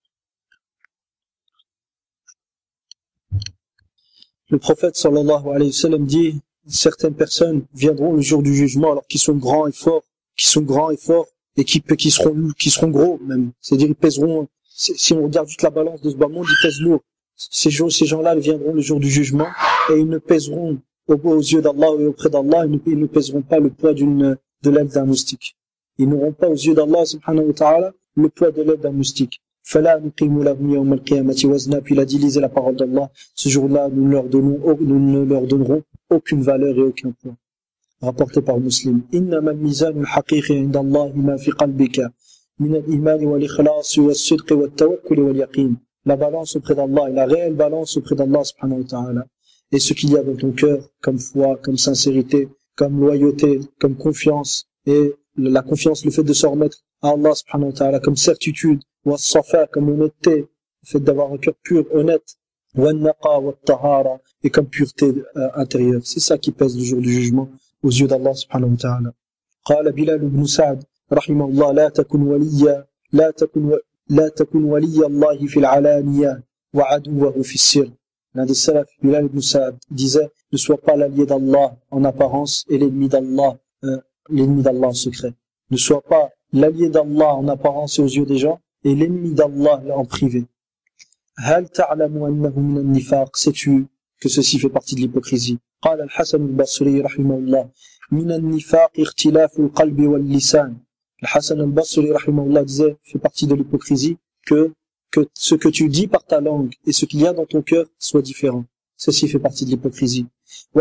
Le prophète sallallahu alayhi wa sallam dit, certaines personnes viendront le jour du jugement alors qu'ils sont grands et forts, qui sont grands et forts et qui, qui seront qui seront gros même. C'est-à-dire ils pèseront, si on regarde juste la balance de ce bas monde, ils pèsent lourd. Ces gens, ces gens-là ils viendront le jour du jugement et ils ne pèseront aux yeux d'Allah et auprès d'Allah, ils ne pèseront pas le poids d'une, de l'aile d'un moustique. Ils n'auront pas aux yeux d'Allah subhanahu wa ta'ala le poids de l'aile d'un moustique. فَلَا نُقِيمُ لَهُمْ يَوْمَ الْقِيَامَةِ وَزْنًا. Puis il a dit, lisez la parole d'Allah. Ce jour-là, nous, leur donnons, nous ne leur donnerons aucune valeur et aucun poids. Rapporté par Muslim. إِنَّمَا الْمِيزَانُ الْحَقِيقِ عِنْدَ اللَّهِ مَا فِي قَلْبِكَ مِنَ الْإِيمَانِ وَالْإِخْلَاصِ وَالصِّدْقِ وَالتَّوَكُّلِ وَالْيَقِينِ. La balance auprès d'Allah, la réelle balance auprès d'Allah subhanahu wa ta'ala. Et ce qu'il y a dans ton cœur, comme foi, comme sincérité, comme loyauté, comme confiance, et la confiance, le fait de se remettre à Allah subhanahu wa ta'ala, comme certitude, ou as-safa, comme honnêteté, le fait d'avoir un cœur pur, honnête, ou an-naqa, ou at-tahara, et comme pureté euh, intérieure. C'est ça qui pèse le jour du jugement aux yeux d'Allah subhanahu wa ta'ala. قال بلال بن سعد رحمه الله لا تكن وليا لا تكن لا تكن ولي الله في العلانية وعدوه في السر. L'un des salafs, Bilal ibn Sa'ad, disait, ne sois pas l'allié d'Allah en apparence et l'ennemi d'Allah, euh, l'ennemi d'Allah en secret. Ne sois pas l'allié d'Allah en apparence et aux yeux des gens et l'ennemi d'Allah en privé. هل تعلم أنه من النفاق. Sais-tu que ceci fait partie de l'hypocrisie. قال الحسن البصري رحمه الله من النفاق اختلاف القلب واللسان. Le Hassan al-Basri رحمه الله disait, fait partie de l'hypocrisie, que que ce que tu dis par ta langue et ce qu'il y a dans ton cœur soit différent. Ceci fait partie de l'hypocrisie. Et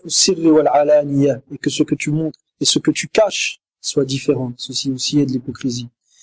que ce que tu montres et ce que tu caches soit différent. Ceci aussi est de l'hypocrisie.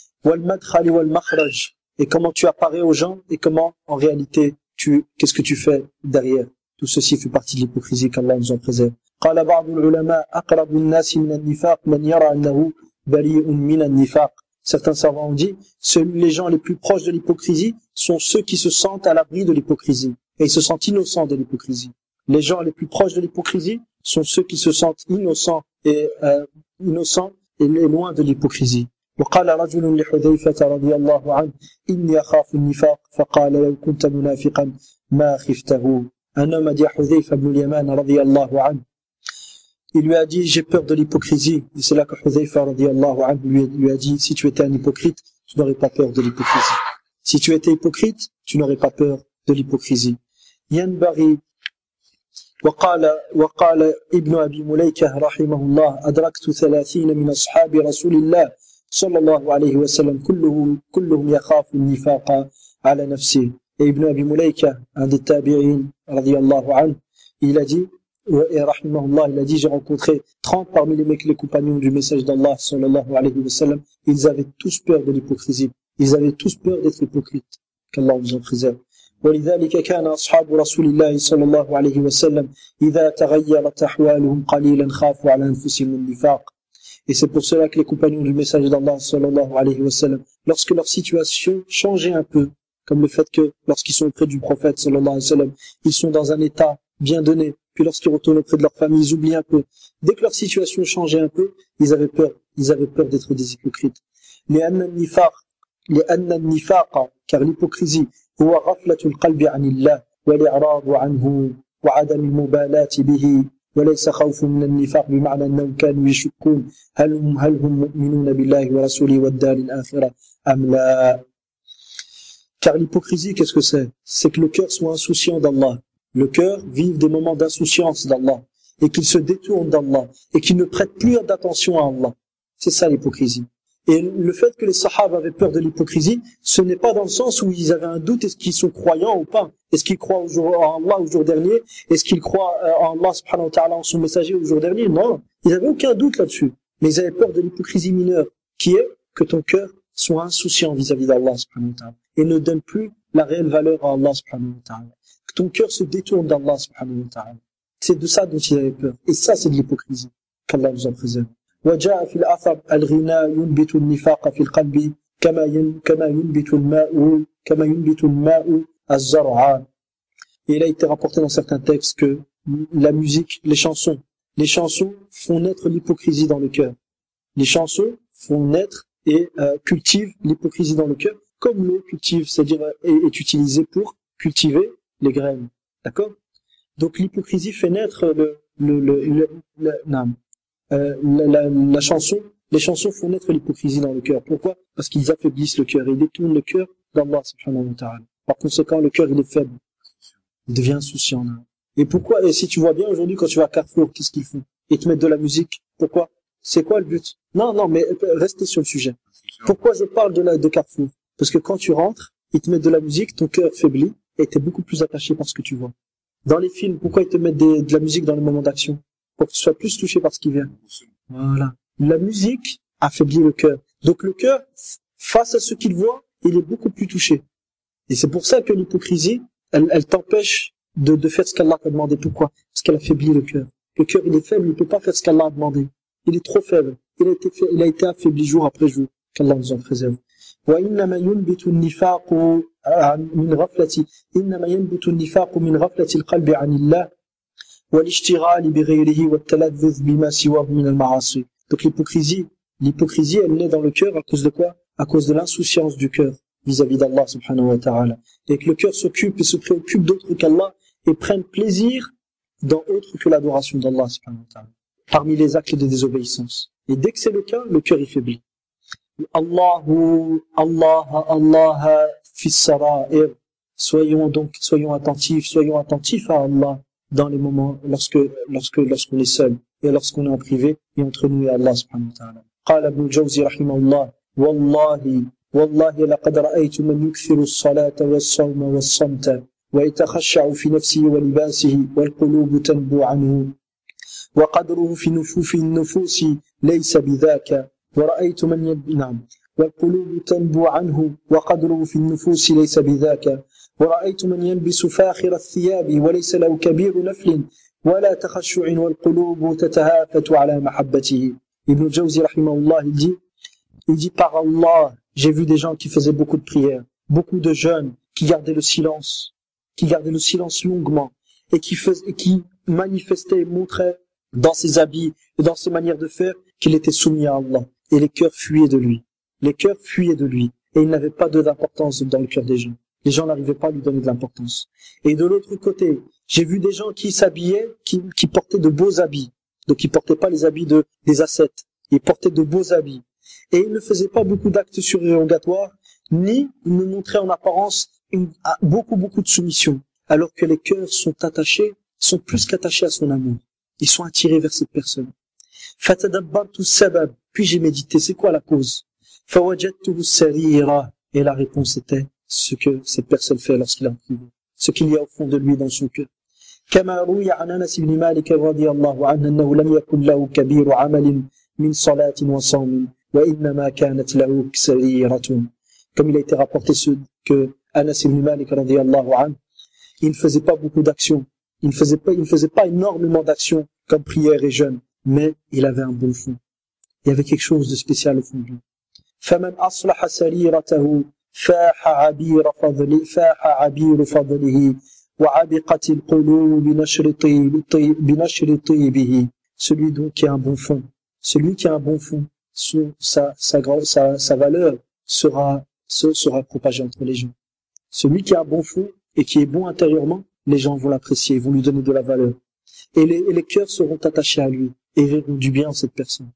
Et comment tu apparais aux gens et comment en réalité tu, qu'est-ce que tu fais derrière. Tout ceci fait partie de l'hypocrisie qu'Allah nous en préserve. قال بعض العلماء أقرب الناس من النفاق من يرى أنه بريء من النفاق. Certains savants ont dit, les gens les plus proches de l'hypocrisie sont ceux qui se sentent à l'abri de l'hypocrisie. Et ils se sentent innocents de l'hypocrisie. Les gens les plus proches de l'hypocrisie sont ceux qui se sentent innocents et, euh, innocents et loin de l'hypocrisie. وقال رجل لحذيفة رضي الله عنه إني أخاف النفاق فقال لو كنت منافقا ما خفته. Un homme a dit à Hudhayfa ibn al-Yaman رضي الله عنه, il lui a dit, j'ai peur de l'hypocrisie. Et c'est là que Hudhayfa radiyallahu anhu lui, lui a dit, si tu étais un hypocrite, tu n'aurais pas peur de l'hypocrisie. Si tu étais hypocrite, tu n'aurais pas peur de l'hypocrisie. ينبغي وقال وقال ابن أبي مليكة رحمه الله أدركت ثلاثين من أصحاب رسول الله صلى الله عليه وسلم كلهم كلهم يخاف النفاق على نفسه. Et Ibn Abi Mulayka, un des tabi'in radiyallahu anhu, il a dit, et rahimahullah, il a dit, j'ai rencontré trente parmi les mecs, les compagnons du message d'Allah sallallahu alayhi wa sallam, ils avaient tous peur de l'hypocrisie. Ils avaient tous peur d'être hypocrites. Qu'Allah vous en préserve. ولذلك كان أصحاب رسول الله صلى الله عليه وسلم إذا تغيرت أحوالهم قليلا خافوا على أنفسهم النفاق. Et c'est pour cela que les compagnons du messager d'Allah, sallallahu alayhi wa sallam, lorsque leur situation changeait un peu, comme le fait que lorsqu'ils sont auprès du prophète, sallallahu alayhi wa sallam, ils sont dans un état bien donné, puis lorsqu'ils retournent auprès de leur famille, ils oublient un peu. Dès que leur situation changeait un peu, ils avaient peur, ils avaient peur d'être des hypocrites. لأن النفاق لأن النفاق car l'hypocrisie هو غفلة القلب عن الله والإعراض عنه وعدم المبالاة به وليس خوف من النفاق بمعنى أنهم كانوا يشكون هل هم هل هم مؤمنون بالله ورسوله والدار الآخرة أم لا. Car l'hypocrisie, qu'est-ce que c'est? C'est que le cœur soit insouciant d'Allah. Le cœur vive des moments d'insouciance d'Allah et qu'il se détourne d'Allah et qu'il ne prête plus d'attention à Allah. C'est ça l'hypocrisie. Et le fait que les sahaba avaient peur de l'hypocrisie, ce n'est pas dans le sens où ils avaient un doute, est-ce qu'ils sont croyants ou pas? Est-ce qu'ils croient au jour, en Allah au jour dernier? Est-ce qu'ils croient en Allah subhanahu wa ta'ala, en son messager au jour dernier? Non, ils n'avaient aucun doute là-dessus. Mais ils avaient peur de l'hypocrisie mineure, qui est que ton cœur soit insouciant vis-à-vis d'Allah subhanahu wa ta'ala et ne donne plus la réelle valeur à Allah subhanahu wa ta'ala. Que ton cœur se détourne d'Allah subhanahu wa ta'ala. C'est de ça dont ils avaient peur. Et ça, c'est de l'hypocrisie. Qu'Allah nous en préserve. وجاء في الأثر الغناء ينبت النفاق في القلب كما كما ينبت الماء كما ينبت الماء الزرع. Et il a été rapporté dans certains textes que la musique, les chansons, les chansons font naître l'hypocrisie dans le cœur. Les chansons font naître et euh, cultivent l'hypocrisie dans le cœur, comme l'eau cultive, c'est-à-dire est, est utilisée pour cultiver les graines. D'accord? Donc l'hypocrisie fait naître le le le, le, le non. Euh, la, la, la chanson, les chansons font naître l'hypocrisie dans le cœur. Pourquoi? Parce qu'ils affaiblissent le cœur et ils détournent le cœur d'Allah subhanahu wa ta'ala. Par conséquent, le cœur il est faible, il devient insouciant. Là. Et pourquoi? Et si tu vois bien aujourd'hui quand tu vas à Carrefour, qu'est-ce qu'ils font? Ils te mettent de la musique. Pourquoi? C'est quoi le but? Non, non, mais restez sur le sujet. Pourquoi je parle de la de Carrefour? Parce que quand tu rentres, ils te mettent de la musique, ton cœur faiblit et t'es beaucoup plus attaché par ce que tu vois. Dans les films, pourquoi ils te mettent des, de la musique dans les moments d'action? Pour que tu sois plus touché par ce qui vient. Voilà. La musique affaiblit le cœur. Donc le cœur, face à ce qu'il voit, il est beaucoup plus touché. Et c'est pour ça que l'hypocrisie, elle, elle t'empêche de, de faire ce qu'Allah t'a demandé. Pourquoi? Parce qu'elle affaiblit le cœur. Le cœur, il est faible, il ne peut pas faire ce qu'Allah a demandé. Il est trop faible. Il a été, fait, il a été affaibli jour après jour. Qu'Allah nous en préserve. وإنما ينبت النفاق من غفلة إنما ينبت النفاق من غفلة القلب عن الله والاشتغال بغيره والتلذذ بما سواه من المعاصي. Donc l'hypocrisie, l'hypocrisie elle naît dans le cœur à cause de quoi? À cause de l'insouciance du cœur vis-à-vis d'Allah subhanahu wa ta'ala. Et que le cœur s'occupe et se préoccupe d'autre qu'Allah et prenne plaisir dans autre que l'adoration d'Allah subhanahu wa ta'ala. Parmi les actes de désobéissance. Et dès que c'est le cas, le cœur est faibli. Allahu, Allah, Allah, fi sara'ir. Soyons donc, soyons attentifs, soyons attentifs à Allah dans les moments, lorsque, lorsque, lorsqu'on est seul, et lorsqu'on est en privé, et entre nous et Allah subhanahu wa ta'ala. قال ابن الجوزي رحمه الله والله والله لقد رأيت من يكثر الصلاة والصوم والصمت ويتخشع في نفسه ولباسه والقلوب تنبو عنه وقدره في نفوف النفوس ليس بذاك ورأيت من يب... نعم والقلوب تنبو عنه وقدره في النفوس ليس بذاك ورأيت من يلبس فاخر الثياب وليس له كبير نفل ولا تخشع والقلوب تتهافت على محبته. Ibn Jawzi rahimahullah, il dit, il dit par Allah, j'ai vu des gens qui faisaient beaucoup de prières, beaucoup de jeunes qui gardaient le silence, qui gardaient le silence longuement et qui faisaient, qui manifestaient et montraient dans ses habits et dans ses manières de faire qu'il était soumis à Allah. Et les cœurs fuyaient de lui. Les cœurs fuyaient de lui et il n'avait pas d'importance dans le cœur des gens. Les gens n'arrivaient pas à lui donner de l'importance. Et de l'autre côté, j'ai vu des gens qui s'habillaient, qui, qui portaient de beaux habits. Donc ils portaient pas les habits de, des ascètes. Ils portaient de beaux habits. Et ils ne faisaient pas beaucoup d'actes surérogatoires, ni ne montraient en apparence une, beaucoup, beaucoup de soumission. Alors que les cœurs sont attachés, sont plus qu'attachés à son amour. Ils sont attirés vers cette personne. Fatadabbartu sabab. Puis j'ai médité, c'est quoi la cause? Fawajadtuhu sarira. Et la réponse était ce que cette personne fait lorsqu'il est en privé. Ce qu'il y a au fond de lui dans son cœur. كما روي عن أنس بن مالك رضي الله عنه أنه لم يكن له كبير عمل من صلاة وصوم وإنما كانت له سريرة. Comme il a été rapporté ce, que Anas ibn Malik رضي الله عنه, il ne faisait pas beaucoup d'actions, il ne faisait pas, il ne faisait pas énormément d'actions comme prière et jeûne, mais il avait un bon fond. Il y avait quelque chose de spécial au fond de lui. فَمَنْ أَصْلَحَ سَرِيرَتَهُ فَاحَ عَبِيرَ فَضْلِهِ فَاحَ عَبِيرُ فَضْلِهِ وَعَبِقَتِ الْقُلُوبُ بِنَشْرِ طِيبِهِ بِنَشْرِ طِيبِهِ. Celui donc qui a un bon fond, celui qui a un bon fond, sa, sa, sa, sa valeur sera, sera propagée entre les gens. Celui qui a un bon fond et qui est bon intérieurement, les gens vont l'apprécier, vont lui donner de la valeur. Et les, et les cœurs seront attachés à lui et verront du bien en cette personne.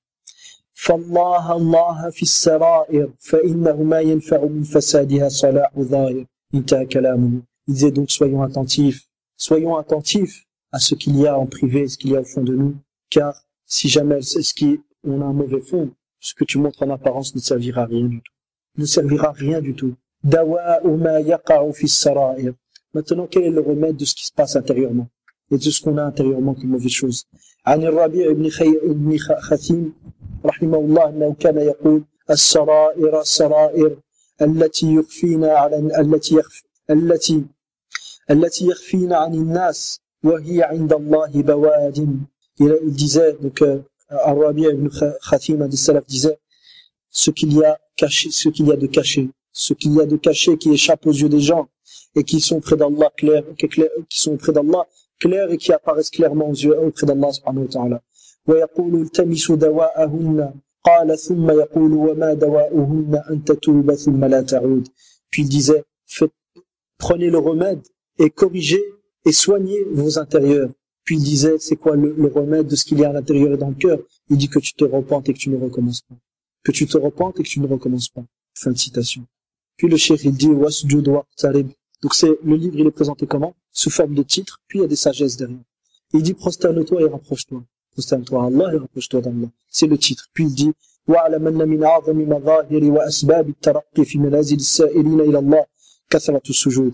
فالله الله في السرائر فإنه ما ينفع من فسادها صلاح ظاهر. انتهى كلامه. Il disait donc soyons attentifs, soyons attentifs à ce qu'il y a en privé, ce qu'il y a au fond de nous, car si jamais ce qui on a un mauvais fond, ce que tu montres en apparence ne servira à rien du tout, ne servira à rien du tout. دواء ما يقع في السرائر. Maintenant, quel est le remède de ce qui se passe intérieurement et de ce qu'on a intérieurement comme mauvaise chose? عن الربيع بن بن خثيم رحمه الله أنه كان يقول السرائر السرائر التي يخفينا على التي يخفي التي التي يخفينا عن الناس وهي عند الله بواد. Il disait donc Ar-Rabi' ibn Khathim, un des salafs, disait ce qu'il y a caché, ce qu'il y a de caché, ce qu'il y a de caché qui échappe aux yeux des gens et qui sont près d'Allah clair, qui sont près d'Allah clair et qui apparaissent clairement aux yeux auprès d'Allah subhanahu wa ta'ala. ويقول التمسوا دواءهن قال ثم يقول وما دواؤهن أن تتوب ثم لا تعود. Puis il disait faites, prenez le remède et corrigez et soignez vos intérieurs. Puis il disait c'est quoi le, le remède de ce qu'il y a à l'intérieur et dans le cœur? Il dit que tu te repentes et que tu ne recommences pas, que tu te repentes et que tu ne recommences pas. Fin de citation. Puis le cheikh il dit wasjud waqtarib. Donc c'est le livre, il est présenté comment? Sous forme de titre, puis il y a des sagesses derrière. Il dit prosterne-toi et rapproche-toi. Prosterne-toi à Allah et rapproche-toi d'Allah. C'est le titre. Puis il dit وَعْلَمَ أَنَّ مِنْ أَعْظَمِ مَظَاهِرِ وَأَسْبَابِ التَّرَقِّ فِي مَنَازِلِ السَّائِلِينَ إِلَى اللَّهِ كَثْرَةُ السُّجُودِ.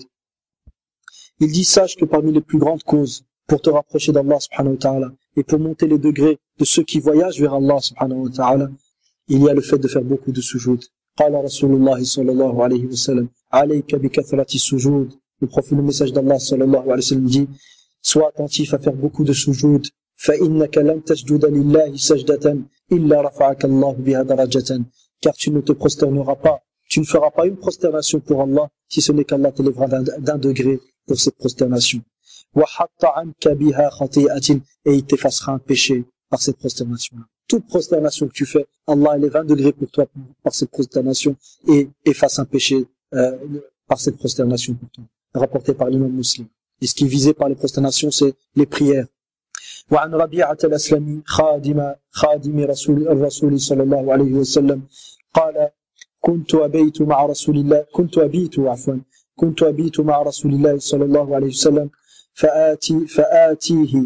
Il dit sache que parmi les plus grandes causes pour te rapprocher d'Allah subhanahu wa ta'ala et pour monter les degrés de ceux qui voyagent vers Allah subhanahu wa ta'ala, il y a le fait de faire beaucoup de sujoud. قال رسول الله صلى الله عليه وسلم عليك بكثرة السجود. Le prophète, le message d'Allah sallallahu alayhi wa sallam dit sois attentif à faire beaucoup de sujoud. فإنك لن تسجد لله سجدة إلا رفعك الله بها درجة. Car tu ne te prosterneras pas, tu ne feras pas une prosternation pour Allah si ce n'est qu'Allah t'élèvera d'un, d'un degré pour cette prosternation. وحط عنك بها خطيئة. Et il t'effacera un péché par cette prosternation. Toute prosternation que tu fais, Allah élève un degré pour toi par cette prosternation et efface un péché euh, par cette prosternation pour toi. Rapporté par l'imam Muslim. Et ce qui est visé par les prosternations, c'est les prières. وعن ربيعة الأسلمي خادم خادم رسول الرسول صلى الله عليه وسلم قال كنت أبيت مع رسول الله كنت أبيت عفوا كنت أبيت مع رسول الله صلى الله عليه وسلم فآتي فآتيه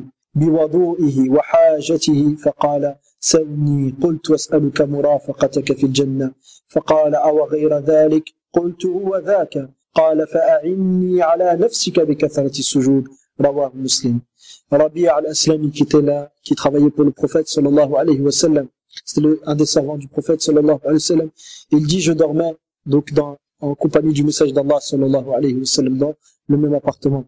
بوضوئه وحاجته فقال سلني قلت واسألك مرافقتك في الجنة فقال أو غير ذلك قلت هو ذاك قال فأعني على نفسك بكثرة السجود. رواه مسلم. Rabi' al-Aslami qui était là, qui travaillait pour le prophète sallallahu alayhi wa sallam, c'était le, un des servants du prophète sallallahu alayhi wa sallam. Il dit je dormais donc dans, en compagnie du message d'Allah sallallahu alayhi wa sallam dans le même appartement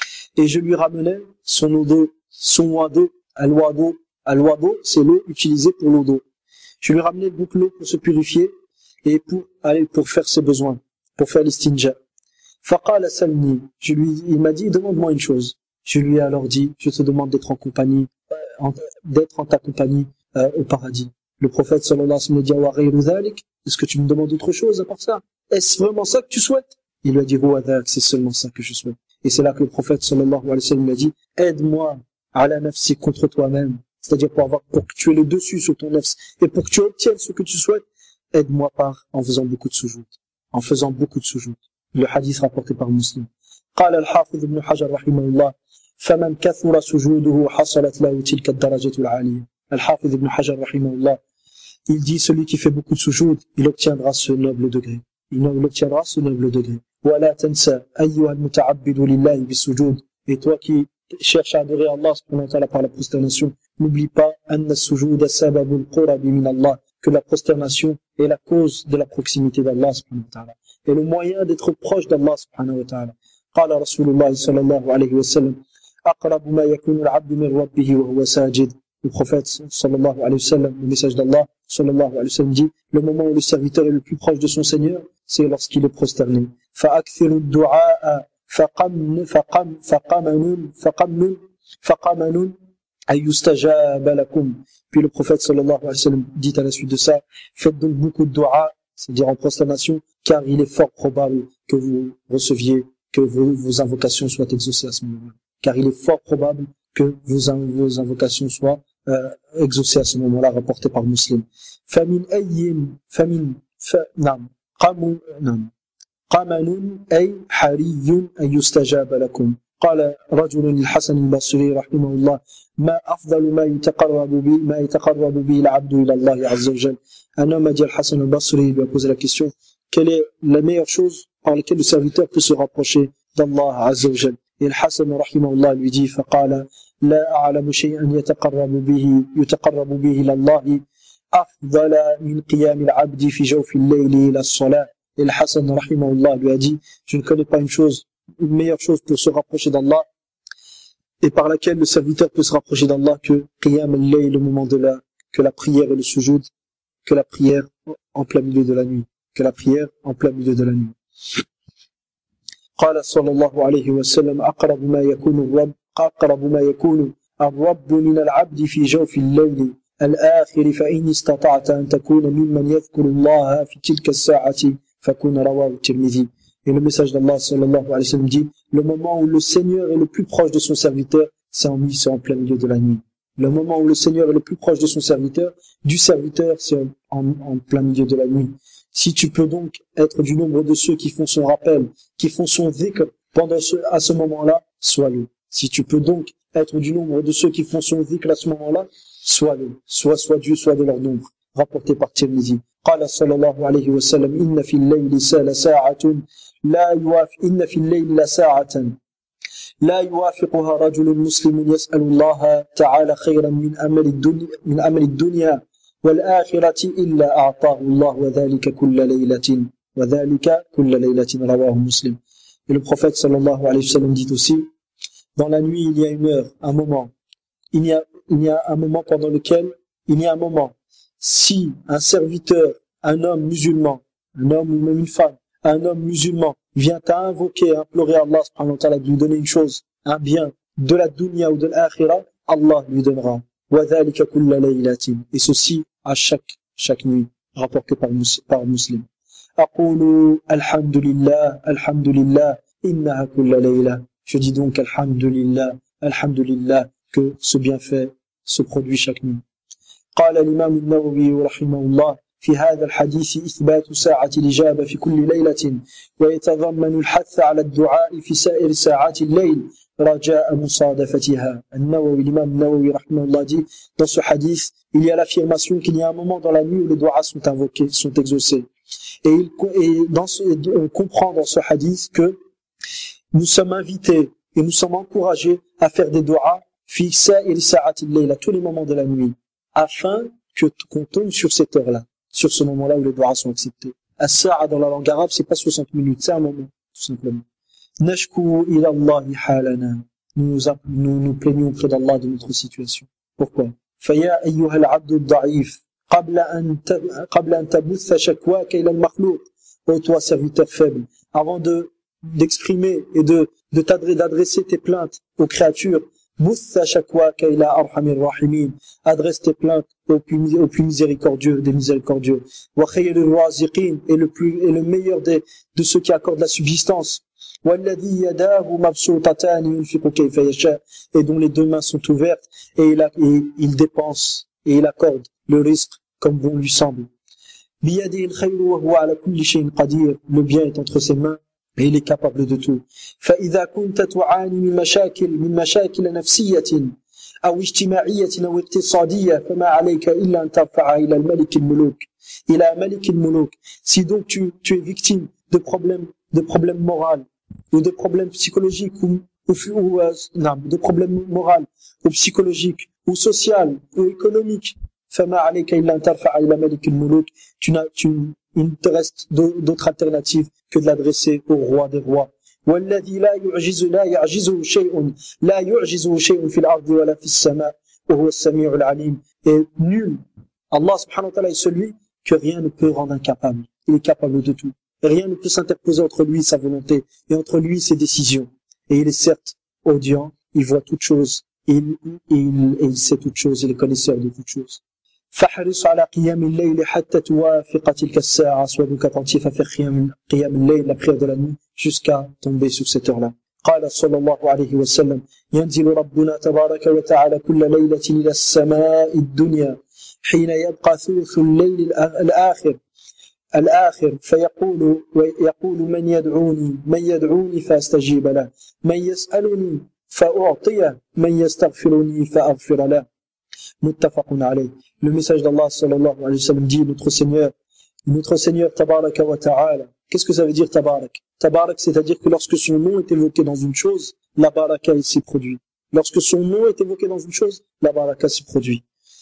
et je lui ramenais son eau d'eau, son wado, al-wado, al-wado c'est l'eau utilisée pour l'eau d'eau. Je lui ramenais donc l'eau pour se purifier et pour aller pour faire ses besoins, pour faire l'istinja. Faqala salni, je lui, il m'a dit demande-moi une chose. Je lui ai alors dit, je te demande d'être en compagnie, euh, en, d'être en ta compagnie euh, au paradis. Le prophète sallallahu alayhi wa sallam dit, est-ce que tu me demandes autre chose à part ça? Est-ce vraiment ça que tu souhaites? Il lui a dit, c'est seulement ça que je souhaite. Et c'est là que le prophète sallallahu alayhi wa sallam lui a dit, aide-moi à la nafsi contre toi-même. C'est-à-dire pour avoir, pour que tu aies le dessus sur ton nafs et pour que tu obtiennes ce que tu souhaites, aide-moi par, en faisant beaucoup de sujoud. En faisant beaucoup de sujoud. Le hadith rapporté par Muslim. قال الحافظ ابن حجر رحمه الله فمن كثر سجوده حصلت له تلك الدرجة العالية. الحافظ ابن حجر رحمه الله, il dit celui qui fait beaucoup de sujoud, il obtiendra ce noble degré. Il obtiendra ce noble degré. ولا تنسى أيها المتعبد لله بالسجود. Et toi qui cherches à adorer Allah subhanahu wa ta'ala par la prosternation, n'oublie pas أن السجود سبب القرب من الله, que la prosternation est la cause de la proximité d'Allah subhanahu wa ta'ala et le moyen d'être proche d'Allah subhanahu wa ta'ala. قال رسول الله صلى الله عليه وسلم أقرب ما يكون العبد من ربه وهو ساجد. Le prophète, sallallahu alayhi wa sallam, le message d'Allah, sallallahu alayhi wa sallam dit, le moment où le serviteur est le plus proche de son Seigneur, c'est lorsqu'il est prosterné. فَأَكْثِرُ الدُّعَاءَ فَقَمْنُ فَقَمْ فَقَمَنُونَ فَقَمْنُونَ فَقَمَنُونَ أَيُّسْتَجَابَ لَكُمْ. Puis le prophète, sallallahu alayhi wa sallam, dit à la suite de ça, faites donc beaucoup de dua, c'est-à-dire en prosternation, car il est fort probable que vous receviez, que vos, vos invocations soient exaucées à ce moment-là. Car il est fort probable que vos, vos invocations soient euh, exaucées à ce moment-là, rapportées par Muslim. Famin ayyin, famin, fa, nam, qamu, nam, qamanun ay hariyun ay yustajaba lakum. قال رجل للحسن البصري رحمه الله ما أفضل ما يتقرب به ما يتقرب به العبد إلى الله عز وجل. Un homme a dit al-Hassan al-Basri, lui a posé la question, quelle est la meilleure chose par laquelle le serviteur peut se rapprocher d'Allah Azza wa Jal. Et al-Hassan rahimahullah lui dit فقال لا أعلم شيئا يتقرب به يتقرب به إلى الله أفضل من قيام العبد في جوف الليل إلى الصلاة. Et al-Hassan rahimahullah lui a dit, je ne connais pas une chose, une meilleure chose pour se rapprocher d'Allah et par laquelle le serviteur peut se rapprocher d'Allah que qiyam al-layl, le moment de la, que la prière et le sujoud, que la prière en plein milieu de la nuit, que la prière en plein milieu de la nuit. قال صلى الله عليه وسلم أقرب ما يكون الرب أقرب ما يكون الرب من العبد في جوف الليل الآخر فإن استطعت أن تكون ممن يذكر الله في تلك الساعة فكن رواه الترمذي. Et le message d'Allah sallallahu alayhi wa sallam dit, le moment où le Seigneur est le plus proche de son serviteur, c'est en nuit, c'est en plein milieu de la nuit. Le moment où le Seigneur est le plus proche de son serviteur, du serviteur, c'est en, en plein milieu de la nuit. Si tu peux donc être du nombre de ceux qui font son rappel, qui font son dhikr pendant ce, à ce moment-là, sois-le. Si tu peux donc être du nombre de ceux qui font son dhikr à ce moment-là, sois-le. Soit, soit Dieu, soit de leur nombre. Rapporté par Tirmidhi. قال صلى الله عليه وسلم إن في الليل ساعة لا يوافق إن في الليل لساعة لا يوافقها رجل مسلم يسأل الله تعالى خيرا من أمل الدنيا من أمل الدنيا والآخرة إلا أعطاه الله وذلك كل ليلة وذلك كل ليلة رواه مسلم. Et le prophète sallallahu alayhi wa sallam dit aussi, dans la nuit il y a une heure, un moment, il y a, il y a un moment pendant lequel, il y a un moment, si un serviteur, un homme musulman, un homme ou même une femme, un homme musulman vient à invoquer, à implorer Allah subhanahu wa ta'ala de lui donner une chose, un bien, de la dunya ou de l'akhira, Allah lui donnera. وَذَلِكَ كُلَّ لَيْلَةٍ. Et ceci à chaque, chaque nuit, rapporté par, par Muslim. أقول الحمد لله الحمد لله إنها كل ليلة. Je dis donc alhamdulillah, alhamdulillah, que ce bienfait se produit chaque nuit. قال الإمام النووي رحمه الله في هذا الحديث إثبات ساعة الإجابة في كل ليلة ويتضمن الحث على الدعاء في سائر ساعات الليل رجاء مصادفتها. النووي الإمام النووي رحمه الله dit, dans ce hadith, il y a l'affirmation qu'il y a un moment dans la nuit où les du'as sont invoqués, sont exaucés. Et, il, et dans ce, on comprend dans ce hadith que nous sommes invités et nous sommes encouragés à faire des du'as fi sa'ir sa'ati al-layl, à tous les moments de la nuit, afin que qu'on tombe sur cette heure-là, sur ce moment-là où les du'as sont acceptés. As-sa'a dans la langue arabe, c'est pas soixante minutes, c'est un moment, tout simplement. Nashku ila Allahi halana. Nous nous, nous plaignons auprès d'Allah de notre situation. Pourquoi? Faya ayyuha al-'abdu ad-da'if qabla an qabla an tabutha shakwaka ila al-makhluq. Ô toi serviteur faible, avant de d'exprimer et de de t'adresser d'adresser tes plaintes aux créatures, butha shakwaka ila arhamir rahimin. Adresse tes plaintes au plus, au plus miséricordieux des miséricordieux. Wa khayrul raziqin, et le plus et le meilleur des de ceux qui accordent la subsistance. وَالَّذِي يَدَاهُ مَبْسُوطَتَانِ يُنْفِقُ كَيْفَ يَشَاءُ, et dont les deux mains sont ouvertes et il, a, et il dépense et il accorde le risque comme bon lui semble. بِيَدِهِ الْخَيْرُ وَهُوَ عَلَى كُلِّ شَيْءٍ قَدِيرٌ, le bien est entre ses mains et il est capable de tout. فَإِذَا كُنْتَ تُعَانِي مِنْ مَشَاكِلٍ مِنْ مَشَاكِلَ نَفْسِيَّةٍ أو اجتماعية أو اقتصادية فما عليك إلا أن ترفع إلى الملك الملوك إلى ملك الملوك. Si donc tu, tu es victime de problèmes de problèmes moraux ou de problèmes psychologiques ou, ou, ou euh, non, de problèmes moraux ou psychologiques ou sociaux ou économiques, فما عليك إلا أن ترفع إلى ملك الملوك. Tu n'as, tu, il ne te reste d'autres alternatives que de l'adresser au roi des rois. والذي لا يعجز لا يعجزه شيء لا يعجزه شيء في الأرض ولا في السماء وهو السميع العليم. Et nul, Allah subhanahu wa ta'ala est celui que rien ne peut rendre incapable. Il est capable de tout. Et rien ne peut s'interposer entre lui et sa volonté, et entre lui et ses décisions. Et il est certes audient, il voit toutes choses, et il, et il, et il sait toutes choses, il est connaisseur de toutes choses. فاحرص على قيام الليل حتى توافق تلك الساعة. Sois donc attentif à faire قيام الليل, la prière de la nuit, jusqu'à tomber sur cette heure-là. قال صلى الله عليه وسلم ينزل ربنا تبارك وتعالى كل ليلة إلى السماء الدنيا حين يبقى ثلث الليل الآخر الآخر فيقول ويقول من يدعوني من يدعوني فأستجيب له من يسألني فأعطيه من يستغفرني فأغفر له. متفق عليه. Le message d'Allah sallallahu alayhi wa sallam dit, notre Seigneur, notre Seigneur tabaraka wa ta'ala. Qu'est-ce que ça veut dire tabarak? Tabarak, c'est-à-dire que lorsque son nom est évoqué dans une chose, la baraka s'y produit. Lorsque son nom est évoqué dans une chose, la baraka s'y produit.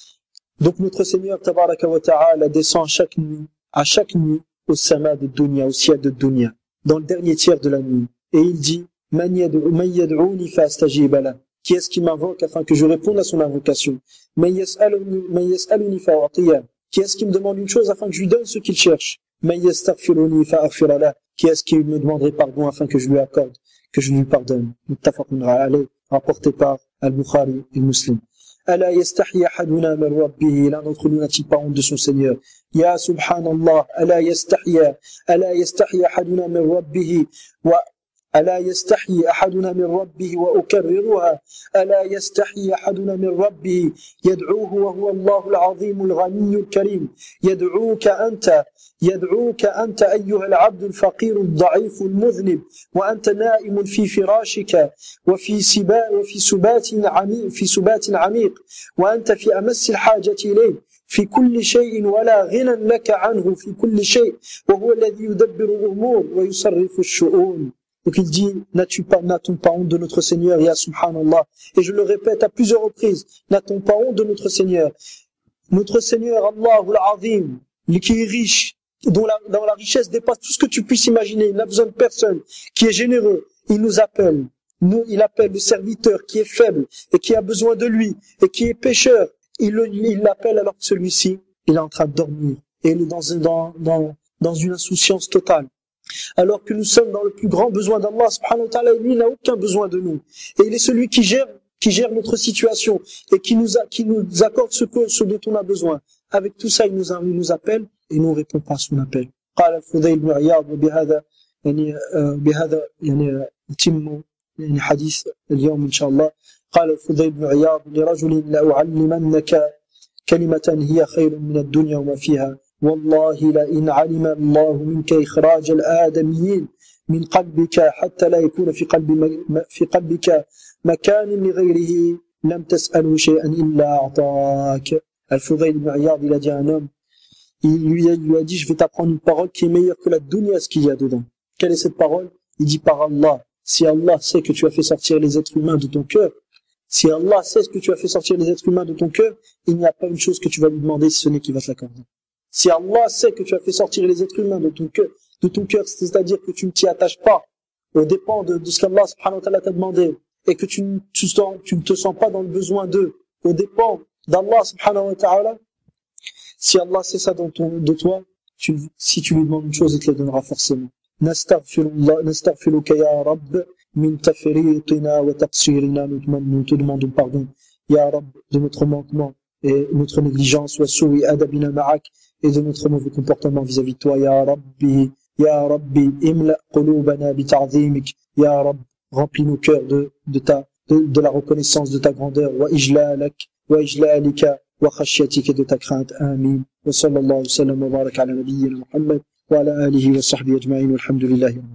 Donc notre Seigneur tabaraka wa ta'ala descend à chaque nuit, à chaque nuit au sama de dunya, au ciel de dunya, dans le dernier tiers de la nuit. Et il dit, Man yad'ouni fa astajib lah. Qui est-ce qui m'invoque afin que je réponde à son invocation? Man yas'aluni fa u'tiya. Qui est-ce qui me demande une chose afin que je lui donne ce qu'il cherche? Man yastaghfiruni fa aghfir lah. Qui est-ce qui me demanderait pardon afin que je lui accorde, que je lui pardonne? Muttafaqun alayh, rapporté par Al-Bukhari et Muslim. Ala yastahi ahaduna min rabbih. L'un d'entre nous n'a-t-il pas honte de son Seigneur? Ya subhanallah. Ala yastahi, ala yastahi ahaduna min rabbih wa ألا يستحي أحدنا من ربه وأكررها ألا يستحي أحدنا من ربه يدعوه وهو الله العظيم الغني الكريم يدعوك أنت يدعوك أنت أيها العبد الفقير الضعيف المذنب وأنت نائم في فراشك وفي سبات وفي سبات عميق في سبات عميق وأنت في أمس الحاجة إليه في كل شيء ولا غنى لك عنه في كل شيء وهو الذي يدبر الأمور ويصرف الشؤون. Donc il dit, n'as-tu pas, n'a-t-on pas honte de notre Seigneur, ya subhanallah. Et je le répète à plusieurs reprises, n'a-t-on pas honte de notre Seigneur? Notre Seigneur, Allah, al-Azim, qui est riche, dont la, dont la richesse dépasse tout ce que tu puisses imaginer, il n'a besoin de personne, qui est généreux, il nous appelle. Nous, il appelle le serviteur qui est faible et qui a besoin de lui et qui est pécheur. Il, il l'appelle alors que celui-ci, il est en train de dormir et il est dans, dans, dans, dans une insouciance totale. Alors que nous sommes dans le plus grand besoin d'Allah subhanahu wa ta'ala, et lui n'a aucun besoin de nous. Et il est celui qui gère, qui gère notre situation et qui nous, a, qui nous accorde ce, que, ce dont on a besoin. Avec tout ça, il nous, il nous appelle et nous ne répond pas à son appel. قال الفضيل بن عياض وبهذا يعني بهذا يعني يتم يعني حديث اليوم إن شاء الله. قال الفضيل بن عياض لرجل لأعلمنك كلمة هي خير من الدنيا وما فيها والله لئن علم الله منك إخراج الآدميين من قلبك حتى لا يكون في قلب في قلبك مكان لغيره لم تسأله شيئا إلا أعطاك. Al-Fudayl ibn Iyad, il a dit à un homme, il lui a, il lui a dit, je vais t'apprendre une parole qui est meilleure que la dunya, ce qu'il y a dedans. Quelle est cette parole? Il dit, par Allah, si Allah sait que tu as fait sortir les êtres humains de ton cœur, si Allah sait que tu as fait sortir les êtres humains de ton cœur, il n'y a pas une chose que tu vas lui demander si ce n'est qu'il va te l'accorder. Si Allah sait que tu as fait sortir les êtres humains de ton cœur, de ton cœur, c'est-à-dire que tu ne t'y attaches pas aux dépens de, de ce qu'Allah subhanahu wa ta'ala t'a demandé, et que tu, tu, tu ne te sens pas dans le besoin d'eux, aux dépens d'Allah subhanahu wa ta'ala, si Allah sait ça dans ton, de toi, tu, si tu lui demandes une chose, il te la donnera forcément. Nastaghfirullah, nastaghfiruka ya Rabb, min tafriqina wa taqsirina, nous te demandons pardon, ya Rabb, de notre manquement et notre négligence, wa su'i adabina ma'ak, et de notre mauvais comportement vis-à-vis de toi, ya Rabbi, ya Rabbi, imla qulubana bi ta'zimik, ya Rabb, remplis nos cœurs de, de ta, de, de la reconnaissance de ta grandeur, wa ijlalak, wa ijlalika, wa khashyatika, de ta crainte, amin. Wa sallallahu sallam wa baraka ala nabiyyina Muhammad, wa ala alihi wa sahbihi ajma'in, walhamdulillahi.